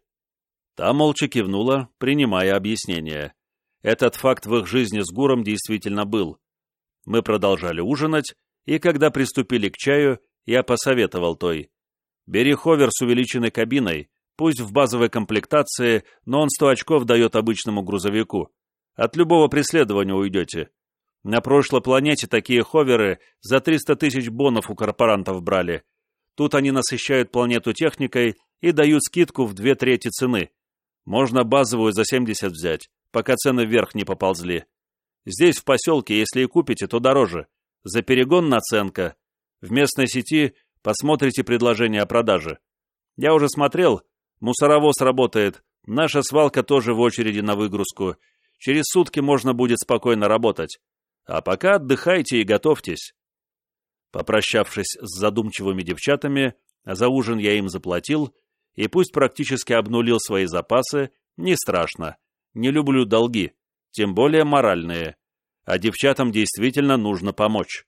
Та молча кивнула, принимая объяснение. Этот факт в их жизни с Гуром действительно был. Мы продолжали ужинать, и когда приступили к чаю, я посоветовал той. «Бери ховер с увеличенной кабиной, пусть в базовой комплектации, но он сто очков дает обычному грузовику. От любого преследования уйдете. На прошлой планете такие ховеры за триста тысяч бонов у корпорантов брали. Тут они насыщают планету техникой и дают скидку в две трети цены. Можно базовую за семьдесят взять, пока цены вверх не поползли. Здесь, в поселке, если и купите, то дороже. За перегон наценка. В местной сети посмотрите предложение о продаже. Я уже смотрел, мусоровоз работает, наша свалка тоже в очереди на выгрузку. Через сутки можно будет спокойно работать. А пока отдыхайте и готовьтесь». Попрощавшись с задумчивыми девчатами, за ужин я им заплатил, и пусть практически обнулил свои запасы, не страшно. Не люблю долги, тем более моральные. А девчатам действительно нужно помочь.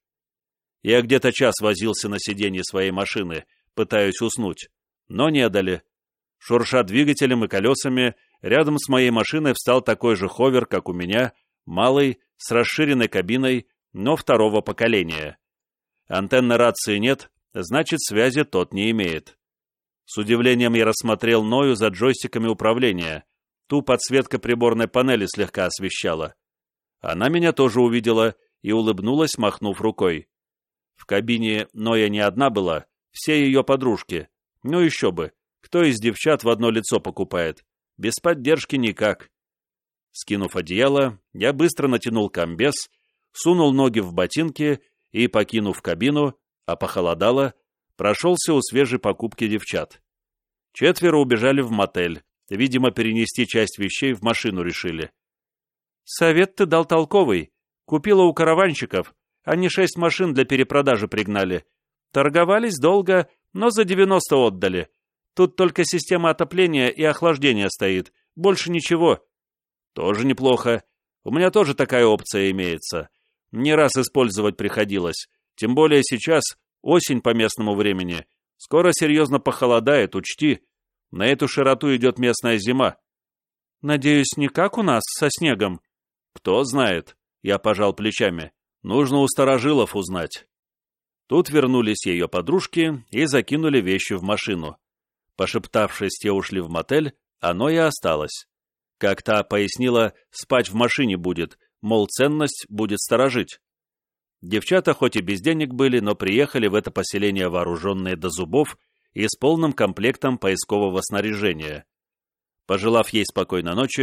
Я где-то час возился на сиденье своей машины, пытаясь уснуть, но не дали. Шурша двигателем и колесами, рядом с моей машиной встал такой же ховер, как у меня, малый, с расширенной кабиной, но второго поколения. Антенны рации нет, значит, связи тот не имеет. С удивлением я рассмотрел Ною за джойстиками управления. Ту подсветка приборной панели слегка освещала. Она меня тоже увидела и улыбнулась, махнув рукой. В кабине Ноя не одна была, все ее подружки. Ну еще бы, кто из девчат в одно лицо покупает? Без поддержки никак. Скинув одеяло, я быстро натянул комбез, сунул ноги в ботинки и, покинув кабину, а похолодало, прошелся у свежей покупки девчат. Четверо убежали в мотель, видимо, перенести часть вещей в машину решили. «Совет ты дал толковый. Купила у караванщиков. Они шесть машин для перепродажи пригнали. Торговались долго, но за девяносто отдали. Тут только система отопления и охлаждения стоит. Больше ничего». «Тоже неплохо. У меня тоже такая опция имеется. Не раз использовать приходилось. Тем более сейчас осень по местному времени. Скоро серьезно похолодает, учти. На эту широту идет местная зима». «Надеюсь, не как у нас, со снегом?» «Кто знает», — я пожал плечами. «Нужно у старожилов узнать». Тут вернулись ее подружки и закинули вещи в машину. Пошептавшись, те ушли в мотель, оно и осталось. Как та пояснила, спать в машине будет, мол, ценность будет сторожить. Девчата хоть и без денег были, но приехали в это поселение вооруженные до зубов и с полным комплектом поискового снаряжения. Пожелав ей спокойной ночи,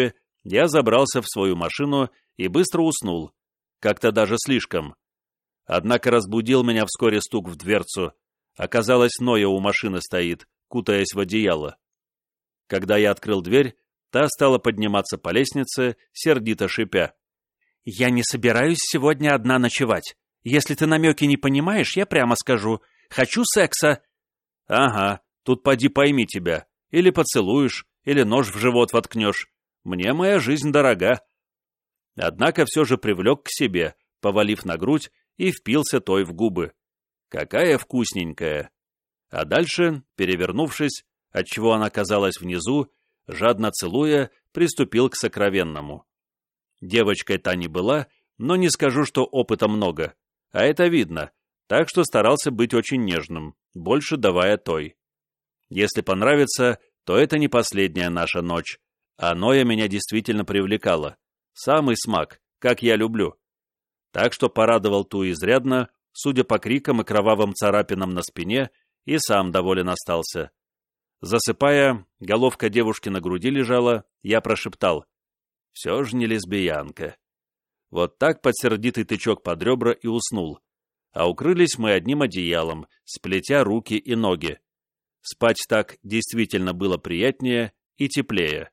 я забрался в свою машину и быстро уснул, как-то даже слишком. Однако разбудил меня вскоре стук в дверцу. Оказалось, Ноя у машины стоит, кутаясь в одеяло. Когда я открыл дверь, та стала подниматься по лестнице, сердито шипя. «Я не собираюсь сегодня одна ночевать. Если ты намеки не понимаешь, я прямо скажу. Хочу секса». «Ага, тут поди пойми тебя. Или поцелуешь, или нож в живот воткнешь. Мне моя жизнь дорога». Однако все же привлек к себе, повалив на грудь, и впился той в губы. Какая вкусненькая! А дальше, перевернувшись, отчего она казалась внизу, жадно целуя, приступил к сокровенному. Девочкой та не была, но не скажу, что опыта много, а это видно, так что старался быть очень нежным, больше давая той. Если понравится, то это не последняя наша ночь, а Ноя меня действительно привлекала. Самый смак, как я люблю. Так что порадовал ту изрядно, судя по крикам и кровавым царапинам на спине, и сам доволен остался. Засыпая, головка девушки на груди лежала, я прошептал: «Все же не лесбиянка». Вот так под сердитый тычок под ребра и уснул. А укрылись мы одним одеялом, сплетя руки и ноги. Спать так действительно было приятнее и теплее.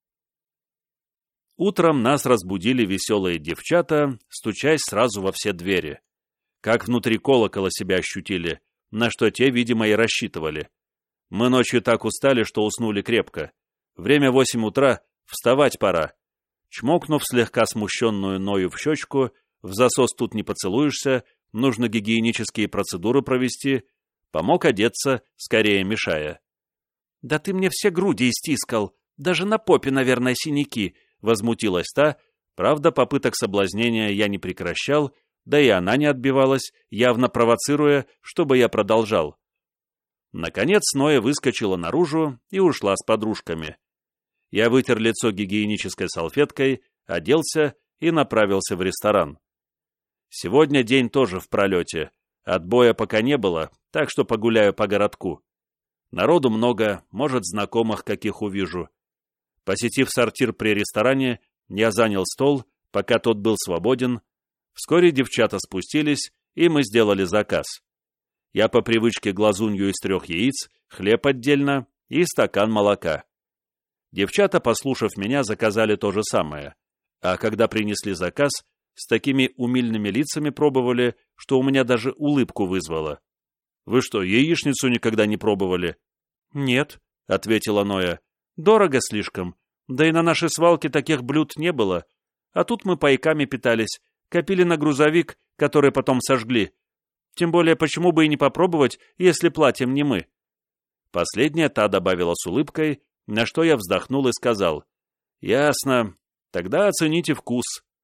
Утром нас разбудили веселые девчата, стучась сразу во все двери. Как внутри колокола себя ощутили, на что те, видимо, и рассчитывали. Мы ночью так устали, что уснули крепко. Время восемь утра, вставать пора. Чмокнув слегка смущенную Ною в щечку, в засос тут не поцелуешься, нужно гигиенические процедуры провести, помог одеться, скорее мешая. «Да ты мне все груди истискал, даже на попе, наверное, синяки», — возмутилась та, правда, попыток соблазнения я не прекращал, да и она не отбивалась, явно провоцируя, чтобы я продолжал. Наконец Ноя выскочила наружу и ушла с подружками. Я вытер лицо гигиенической салфеткой, оделся и направился в ресторан. Сегодня день тоже в пролете, отбоя пока не было, так что погуляю по городку. Народу много, может, знакомых каких увижу. Посетив сортир при ресторане, я занял стол, пока тот был свободен. Вскоре девчата спустились, и мы сделали заказ. Я по привычке глазунью из трех яиц, хлеб отдельно и стакан молока. Девчата, послушав меня, заказали то же самое. А когда принесли заказ, с такими умильными лицами пробовали, что у меня даже улыбку вызвало. «Вы что, яичницу никогда не пробовали?» «Нет», — ответила Ноя. «Дорого слишком. Да и на нашей свалке таких блюд не было. А тут мы пайками питались, копили на грузовик, который потом сожгли. Тем более, почему бы и не попробовать, если платим не мы?» Последняя та добавила с улыбкой, на что я вздохнул и сказал: «Ясно. Тогда оцените вкус».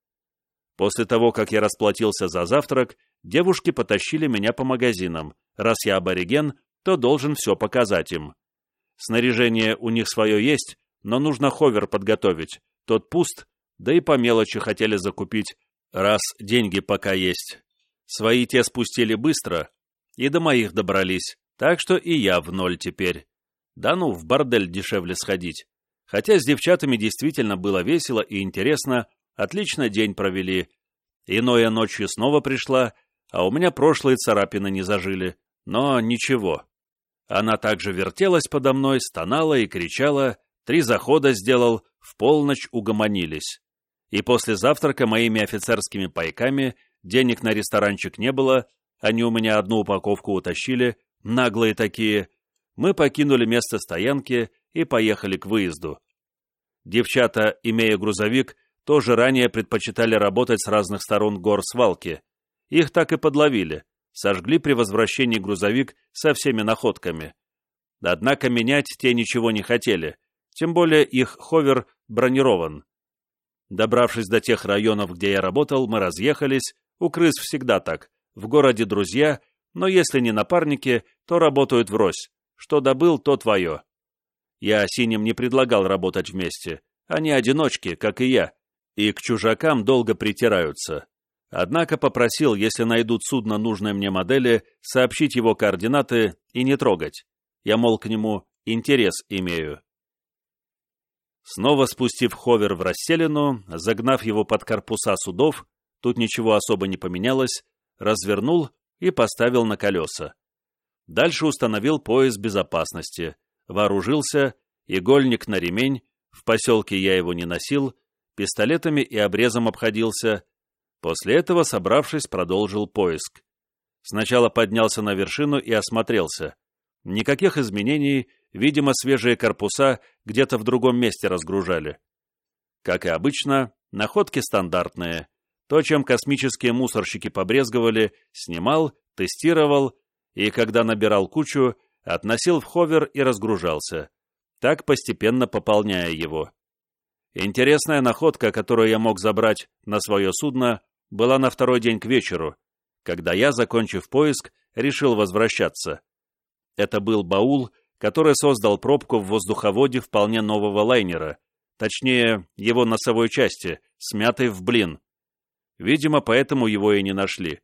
После того, как я расплатился за завтрак, девушки потащили меня по магазинам. Раз я абориген, то должен все показать им. Снаряжение у них свое есть, но нужно ховер подготовить. Тот пуст, да и по мелочи хотели закупить, раз деньги пока есть. Свои те спустили быстро, и до моих добрались, так что и я в ноль теперь. Да ну, в бордель дешевле сходить. Хотя с девчатами действительно было весело и интересно, отлично день провели. Иное ночью снова пришла, а у меня прошлые царапины не зажили. Но ничего. Она также вертелась подо мной, стонала и кричала, три захода сделал, в полночь угомонились. И после завтрака моими офицерскими пайками денег на ресторанчик не было, они у меня одну упаковку утащили, наглые такие. Мы покинули место стоянки и поехали к выезду. Девчата, имея грузовик, тоже ранее предпочитали работать с разных сторон гор свалки. Их так и подловили, сожгли при возвращении грузовик со всеми находками. Однако менять те ничего не хотели, тем более их ховер бронирован. Добравшись до тех районов, где я работал, мы разъехались, у крыс всегда так, в городе друзья, но если не напарники, то работают врозь, что добыл, то твое. Я синим не предлагал работать вместе, они одиночки, как и я, и к чужакам долго притираются. Однако попросил, если найдут судно нужной мне модели, сообщить его координаты и не трогать. Я, мол, к нему интерес имею. Снова спустив ховер в расселину, загнав его под корпуса судов, тут ничего особо не поменялось, развернул и поставил на колеса. Дальше установил пояс безопасности, вооружился, игольник на ремень, в поселке я его не носил, пистолетами и обрезом обходился. После этого, собравшись, продолжил поиск. Сначала поднялся на вершину и осмотрелся. Никаких изменений, видимо, свежие корпуса где-то в другом месте разгружали. Как и обычно, находки стандартные. То, чем космические мусорщики побрезговали, снимал, тестировал и, когда набирал кучу, относил в ховер и разгружался, так постепенно пополняя его. Интересная находка, которую я мог забрать на свое судно, была на второй день к вечеру, когда я, закончив поиск, решил возвращаться. Это был баул, который создал пробку в воздуховоде вполне нового лайнера, точнее, его носовой части, смятой в блин. Видимо, поэтому его и не нашли.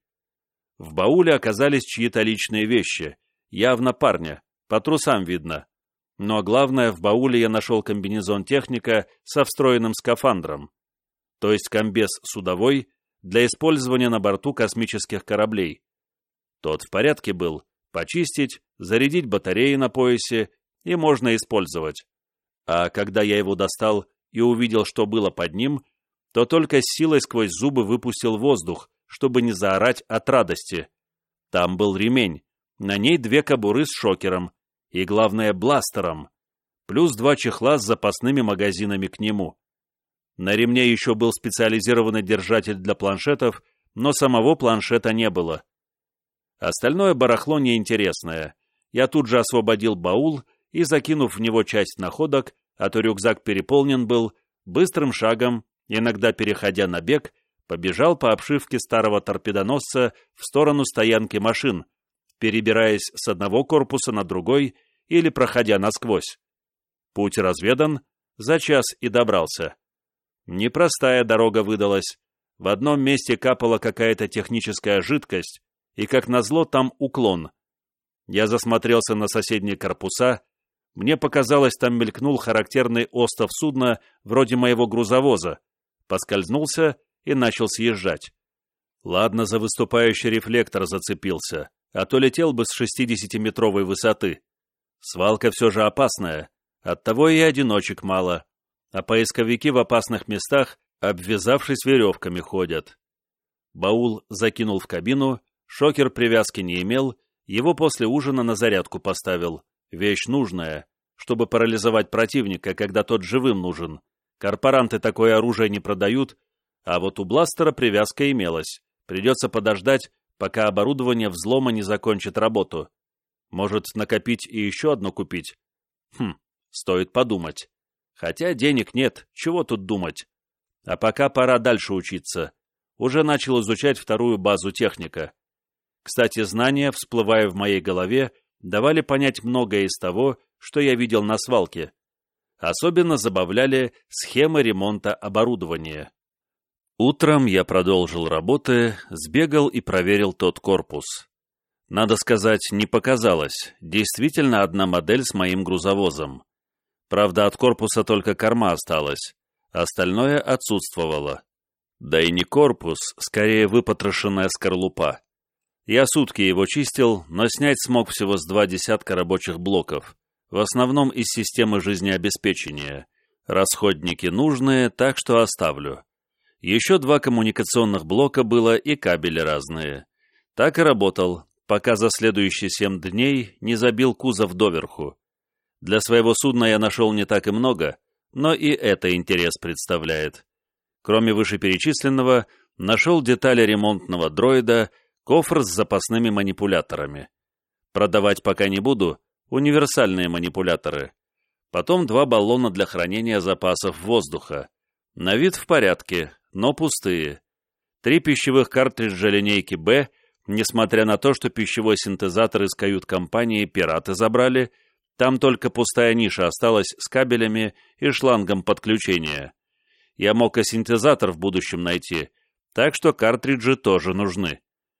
В бауле оказались чьи-то личные вещи, явно парня, по трусам видно. Но главное, в бауле я нашел комбинезон техника со встроенным скафандром, то есть комбез судовой для использования на борту космических кораблей. Тот в порядке был, почистить, зарядить батареи на поясе и можно использовать. А когда я его достал и увидел, что было под ним, то только с силой сквозь зубы выпустил воздух, чтобы не заорать от радости. Там был ремень, на ней две кобуры с шокером и, главное, бластером, плюс два чехла с запасными магазинами к нему. На ремне еще был специализированный держатель для планшетов, но самого планшета не было. Остальное барахло неинтересное. Я тут же освободил баул и, закинув в него часть находок, а то рюкзак переполнен был, быстрым шагом, иногда переходя на бег, побежал по обшивке старого торпедоносца в сторону стоянки машин, перебираясь с одного корпуса на другой или проходя насквозь. Путь разведан, за час и добрался. Непростая дорога выдалась. В одном месте капала какая-то техническая жидкость, и, как назло, там уклон. Я засмотрелся на соседние корпуса. Мне показалось, там мелькнул характерный остов судна, вроде моего грузовоза. Поскользнулся и начал съезжать. Ладно, за выступающий рефлектор зацепился, а то летел бы с шестидесятиметровой высоты. Свалка все же опасная, оттого и одиночек мало, а поисковики в опасных местах, обвязавшись веревками, ходят. Баул закинул в кабину, шокер привязки не имел, его после ужина на зарядку поставил. Вещь нужная, чтобы парализовать противника, когда тот живым нужен. Корпоранты такое оружие не продают, а вот у бластера привязка имелась. Придется подождать, пока оборудование взлома не закончит работу. Может, накопить и еще одно купить? Хм, стоит подумать. Хотя денег нет, чего тут думать? А пока пора дальше учиться. Уже начал изучать вторую базу техника. Кстати, знания, всплывая в моей голове, давали понять многое из того, что я видел на свалке. Особенно забавляли схемы ремонта оборудования. Утром я продолжил работы, сбегал и проверил тот корпус. Надо сказать, не показалось, действительно одна модель с моим грузовозом. Правда, от корпуса только корма осталась, остальное отсутствовало. Да и не корпус, скорее выпотрошенная скорлупа. Я сутки его чистил, но снять смог всего с два десятка рабочих блоков, в основном из системы жизнеобеспечения. Расходники нужные, так что оставлю. Еще два коммуникационных блока было и кабели разные. Так и работал, пока за следующие семь дней не забил кузов доверху. Для своего судна я нашел не так и много, но и это интерес представляет. Кроме вышеперечисленного, нашел детали ремонтного дроида, кофр с запасными манипуляторами. Продавать пока не буду, универсальные манипуляторы. Потом два баллона для хранения запасов воздуха. На вид в порядке, но пустые. Три пищевых картриджа линейки «Б», несмотря на то, что пищевой синтезатор из кают-компании пираты забрали, там только пустая ниша осталась с кабелями и шлангом подключения. Я мог и синтезатор в будущем найти, так что картриджи тоже нужны.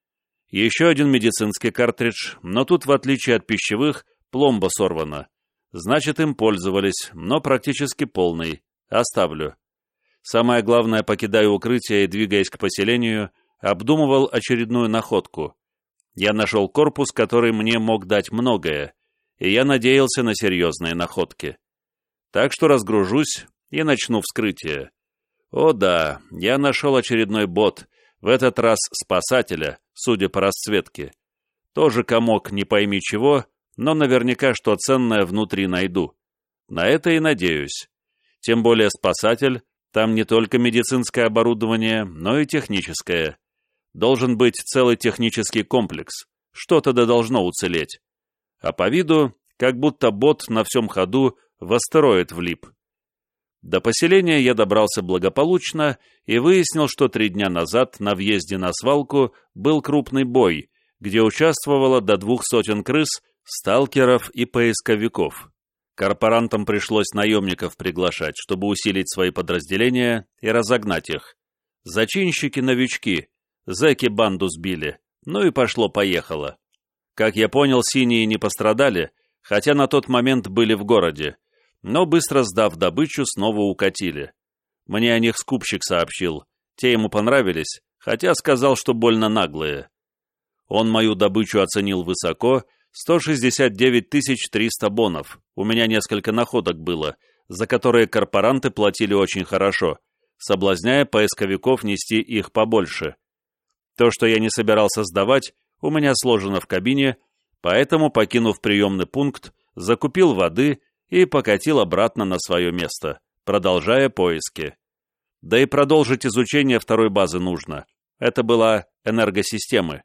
Еще один медицинский картридж, но тут, в отличие от пищевых, пломба сорвана. Значит, им пользовались, но практически полный, Оставлю. Самое главное, покидая укрытие и двигаясь к поселению, обдумывал очередную находку. Я нашел корпус, который мне мог дать многое, и я надеялся на серьезные находки. Так что разгружусь и начну вскрытие. О да, я нашел очередной бот, в этот раз спасателя, судя по расцветке. Тоже комок не пойми чего, но наверняка что ценное внутри найду. На это и надеюсь. Тем более спасатель, там не только медицинское оборудование, но и техническое. Должен быть целый технический комплекс, что-то да должно уцелеть. А по виду, как будто бот на всем ходу в астероид влип. До поселения я добрался благополучно и выяснил, что три дня назад на въезде на свалку был крупный бой, где участвовало до двух сотен крыс, сталкеров и поисковиков. Корпорантам пришлось наемников приглашать, чтобы усилить свои подразделения и разогнать их. Зачинщики-новички, зэки банду сбили, ну и пошло-поехало. Как я понял, синие не пострадали, хотя на тот момент были в городе, но быстро сдав добычу, снова укатили. Мне о них скупщик сообщил, те ему понравились, хотя сказал, что больно наглые. Он мою добычу оценил высоко, сто шестьдесят девять тысяч триста бонов, у меня несколько находок было, за которые корпоранты платили очень хорошо, соблазняя поисковиков нести их побольше. То, что я не собирался сдавать, у меня сложено в кабине, поэтому, покинув приемный пункт, закупил воды и покатил обратно на свое место, продолжая поиски. Да и продолжить изучение второй базы нужно. Это была энергосистемы.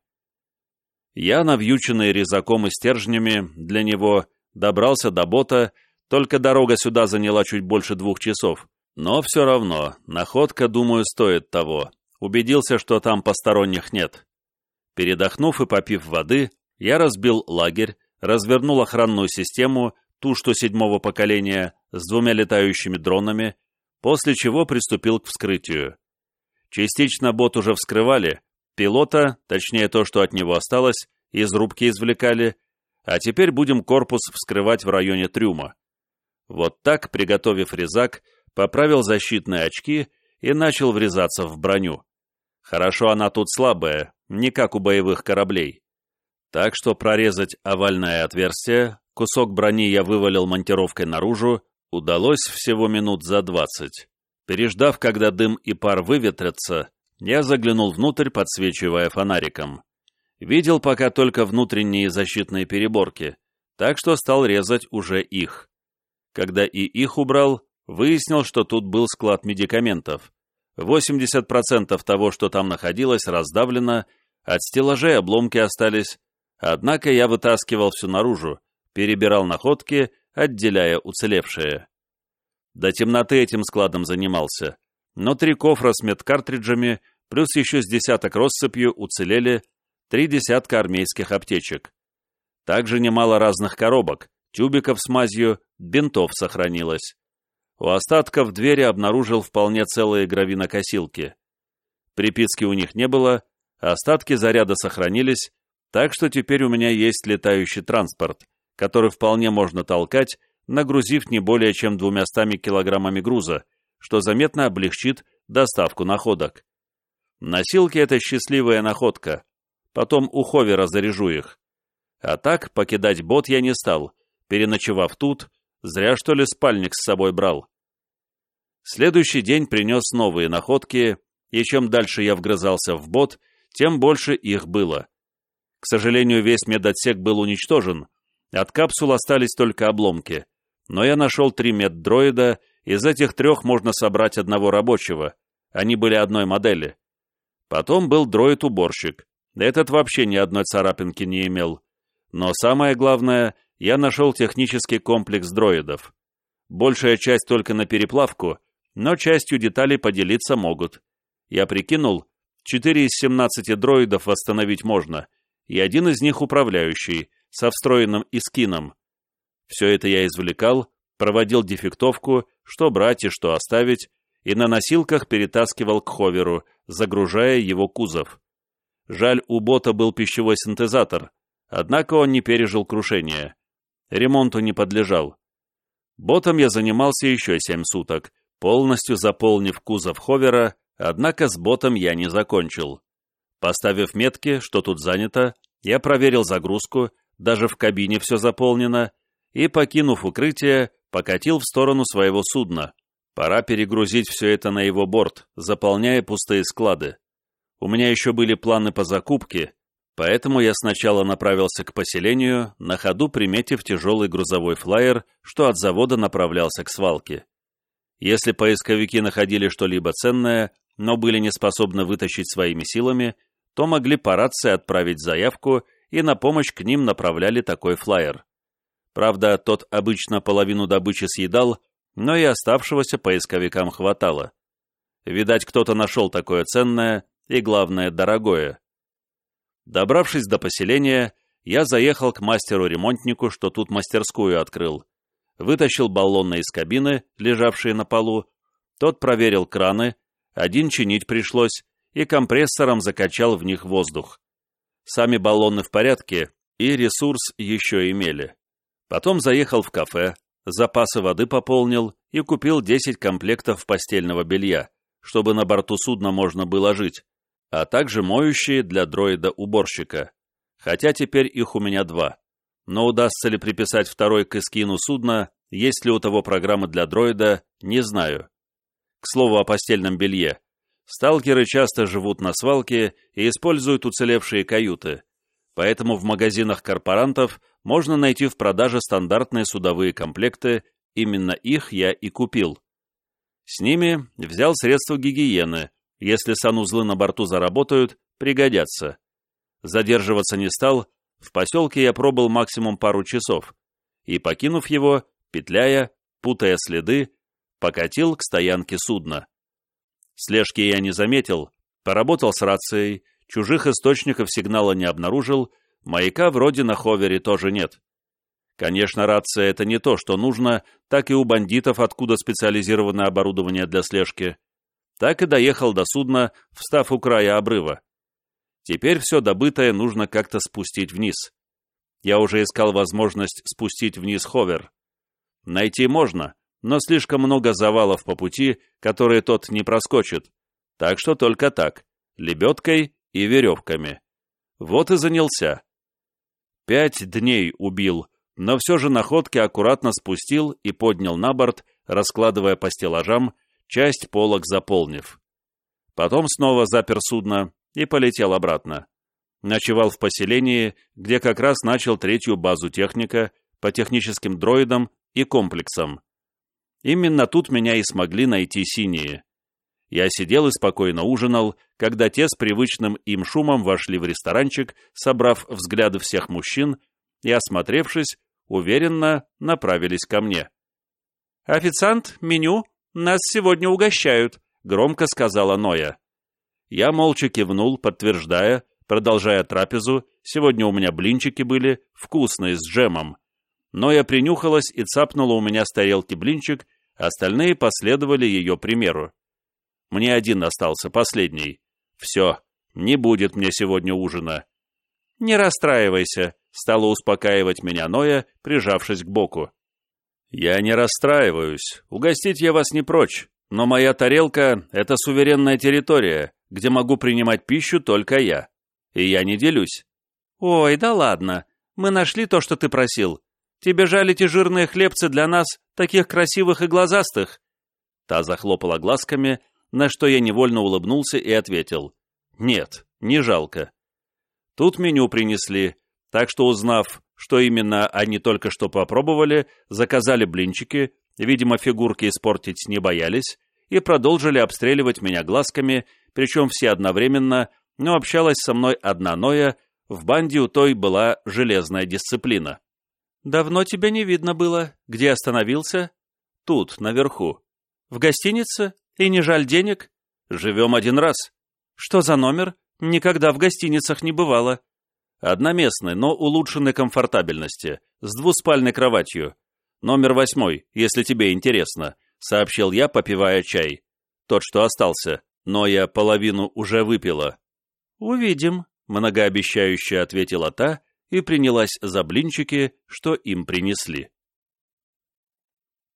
Я, навьюченный резаком и стержнями, для него добрался до бота, только дорога сюда заняла чуть больше двух часов. Но все равно, находка, думаю, стоит того. Убедился, что там посторонних нет. Передохнув и попив воды, я разбил лагерь, развернул охранную систему, ту, что седьмого поколения, с двумя летающими дронами, после чего приступил к вскрытию. Частично бот уже вскрывали, пилота, точнее то, что от него осталось, из рубки извлекали, а теперь будем корпус вскрывать в районе трюма. Вот так, приготовив резак, поправил защитные очки и начал врезаться в броню. Хорошо она тут слабая, не как у боевых кораблей. Так что прорезать овальное отверстие, кусок брони я вывалил монтировкой наружу, удалось всего минут за двадцать. Переждав, когда дым и пар выветрятся, я заглянул внутрь, подсвечивая фонариком. Видел пока только внутренние защитные переборки, так что стал резать уже их. Когда и их убрал, выяснил, что тут был склад медикаментов. восемьдесят процентов того, что там находилось, раздавлено, от стеллажей обломки остались, однако я вытаскивал все наружу, перебирал находки, отделяя уцелевшие. До темноты этим складом занимался, но три кофра с медкартриджами, плюс еще с десяток россыпью уцелели, три десятка армейских аптечек. Также немало разных коробок, тюбиков с мазью, бинтов сохранилось. У остатков двери обнаружил вполне целые гравинокосилки. Приписки у них не было, остатки заряда сохранились, так что теперь у меня есть летающий транспорт, который вполне можно толкать, нагрузив не более чем двумястами килограммами груза, что заметно облегчит доставку находок. Носилки — это счастливая находка. Потом у ховера заряжу их. А так покидать бот я не стал, переночевав тут, зря что ли спальник с собой брал. Следующий день принес новые находки, и чем дальше я вгрызался в бот, тем больше их было. К сожалению, весь медотсек был уничтожен, от капсул остались только обломки, но я нашел три меддроида, из этих трех можно собрать одного рабочего, они были одной модели. Потом был дроид-уборщик, этот вообще ни одной царапинки не имел. Но самое главное, я нашел технический комплекс дроидов. Большая часть только на переплавку, но частью деталей поделиться могут. Я прикинул, четыре из семнадцати дроидов восстановить можно, и один из них управляющий, со встроенным искином. Все это я извлекал, проводил дефектовку, что брать и что оставить, и на носилках перетаскивал к ховеру, загружая его кузов. Жаль, у бота был пищевой синтезатор, однако он не пережил крушения. Ремонту не подлежал. Ботом я занимался еще семь суток, полностью заполнив кузов ховера, однако с ботом я не закончил. Поставив метки, что тут занято, я проверил загрузку, даже в кабине все заполнено, и, покинув укрытие, покатил в сторону своего судна. Пора перегрузить все это на его борт, заполняя пустые склады. У меня еще были планы по закупке, поэтому я сначала направился к поселению, на ходу приметив тяжелый грузовой флайер, что от завода направлялся к свалке. Если поисковики находили что-либо ценное, но были не способны вытащить своими силами, то могли по рации отправить заявку, и на помощь к ним направляли такой флайер. Правда, тот обычно половину добычи съедал, но и оставшегося поисковикам хватало. Видать, кто-то нашел такое ценное и, главное, дорогое. Добравшись до поселения, я заехал к мастеру-ремонтнику, что тут мастерскую открыл. Вытащил баллоны из кабины, лежавшие на полу. Тот проверил краны, один чинить пришлось, и компрессором закачал в них воздух. Сами баллоны в порядке, и ресурс еще имели. Потом заехал в кафе, запасы воды пополнил и купил десять комплектов постельного белья, чтобы на борту судна можно было жить, а также моющие для дроида-уборщика. Хотя теперь их у меня два. Но удастся ли приписать второй к эскину судна, есть ли у того программы для дроида, не знаю. К слову о постельном белье. Сталкеры часто живут на свалке и используют уцелевшие каюты, поэтому в магазинах корпорантов можно найти в продаже стандартные судовые комплекты, именно их я и купил. С ними взял средства гигиены, если санузлы на борту заработают, пригодятся. Задерживаться не стал, в поселке я пробыл максимум пару часов, и, покинув его, петляя, путая следы, покатил к стоянке судна. Слежки я не заметил, поработал с рацией, чужих источников сигнала не обнаружил, маяка вроде на ховере тоже нет. Конечно, рация — это не то, что нужно, так и у бандитов, откуда специализированное оборудование для слежки. Так и доехал до судна, встав у края обрыва. Теперь все добытое нужно как-то спустить вниз. Я уже искал возможность спустить вниз ховер. Найти можно, но слишком много завалов по пути, которые тот не проскочит. Так что только так, лебедкой и веревками. Вот и занялся. Пять дней убил, но все же находки аккуратно спустил и поднял на борт, раскладывая по стеллажам, часть полок заполнив. Потом снова запер судно и полетел обратно. Ночевал в поселении, где как раз начал третью базу техника по техническим дроидам и комплексам. Именно тут меня и смогли найти синие. Я сидел и спокойно ужинал, когда те с привычным им шумом вошли в ресторанчик, собрав взгляды всех мужчин, и, осмотревшись, уверенно направились ко мне. «Официант, меню, нас сегодня угощают», — громко сказала Ноя. Я молча кивнул, подтверждая, продолжая трапезу, сегодня у меня блинчики были, вкусные, с джемом. Ноя принюхалась и цапнула у меня с тарелки блинчик, остальные последовали ее примеру. Мне один остался, последний. Все, не будет мне сегодня ужина. «Не расстраивайся», — стала успокаивать меня Ноя, прижавшись к боку. «Я не расстраиваюсь. Угостить я вас не прочь, но моя тарелка — это суверенная территория, где могу принимать пищу только я. И я не делюсь». «Ой, да ладно. Мы нашли то, что ты просил. Тебе жаль эти жирные хлебцы для нас, таких красивых и глазастых?» Та захлопала глазками, на что я невольно улыбнулся и ответил: «Нет, не жалко». Тут меню принесли, так что, узнав, что именно они только что попробовали, заказали блинчики, видимо, фигурки испортить не боялись, и продолжили обстреливать меня глазками, причем все одновременно, но общалась со мной одна Ноя, в банде у той была железная дисциплина. «Давно тебя не видно было. Где остановился?» «Тут, наверху». «В гостинице? И не жаль денег?» «Живем один раз». «Что за номер? Никогда в гостиницах не бывало». «Одноместный, но улучшенной комфортабельности, с двуспальной кроватью. Номер восьмой, если тебе интересно», — сообщил я, попивая чай. Тот, что остался, но я половину уже выпила. «Увидим», — многообещающе ответила та и принялась за блинчики, что им принесли.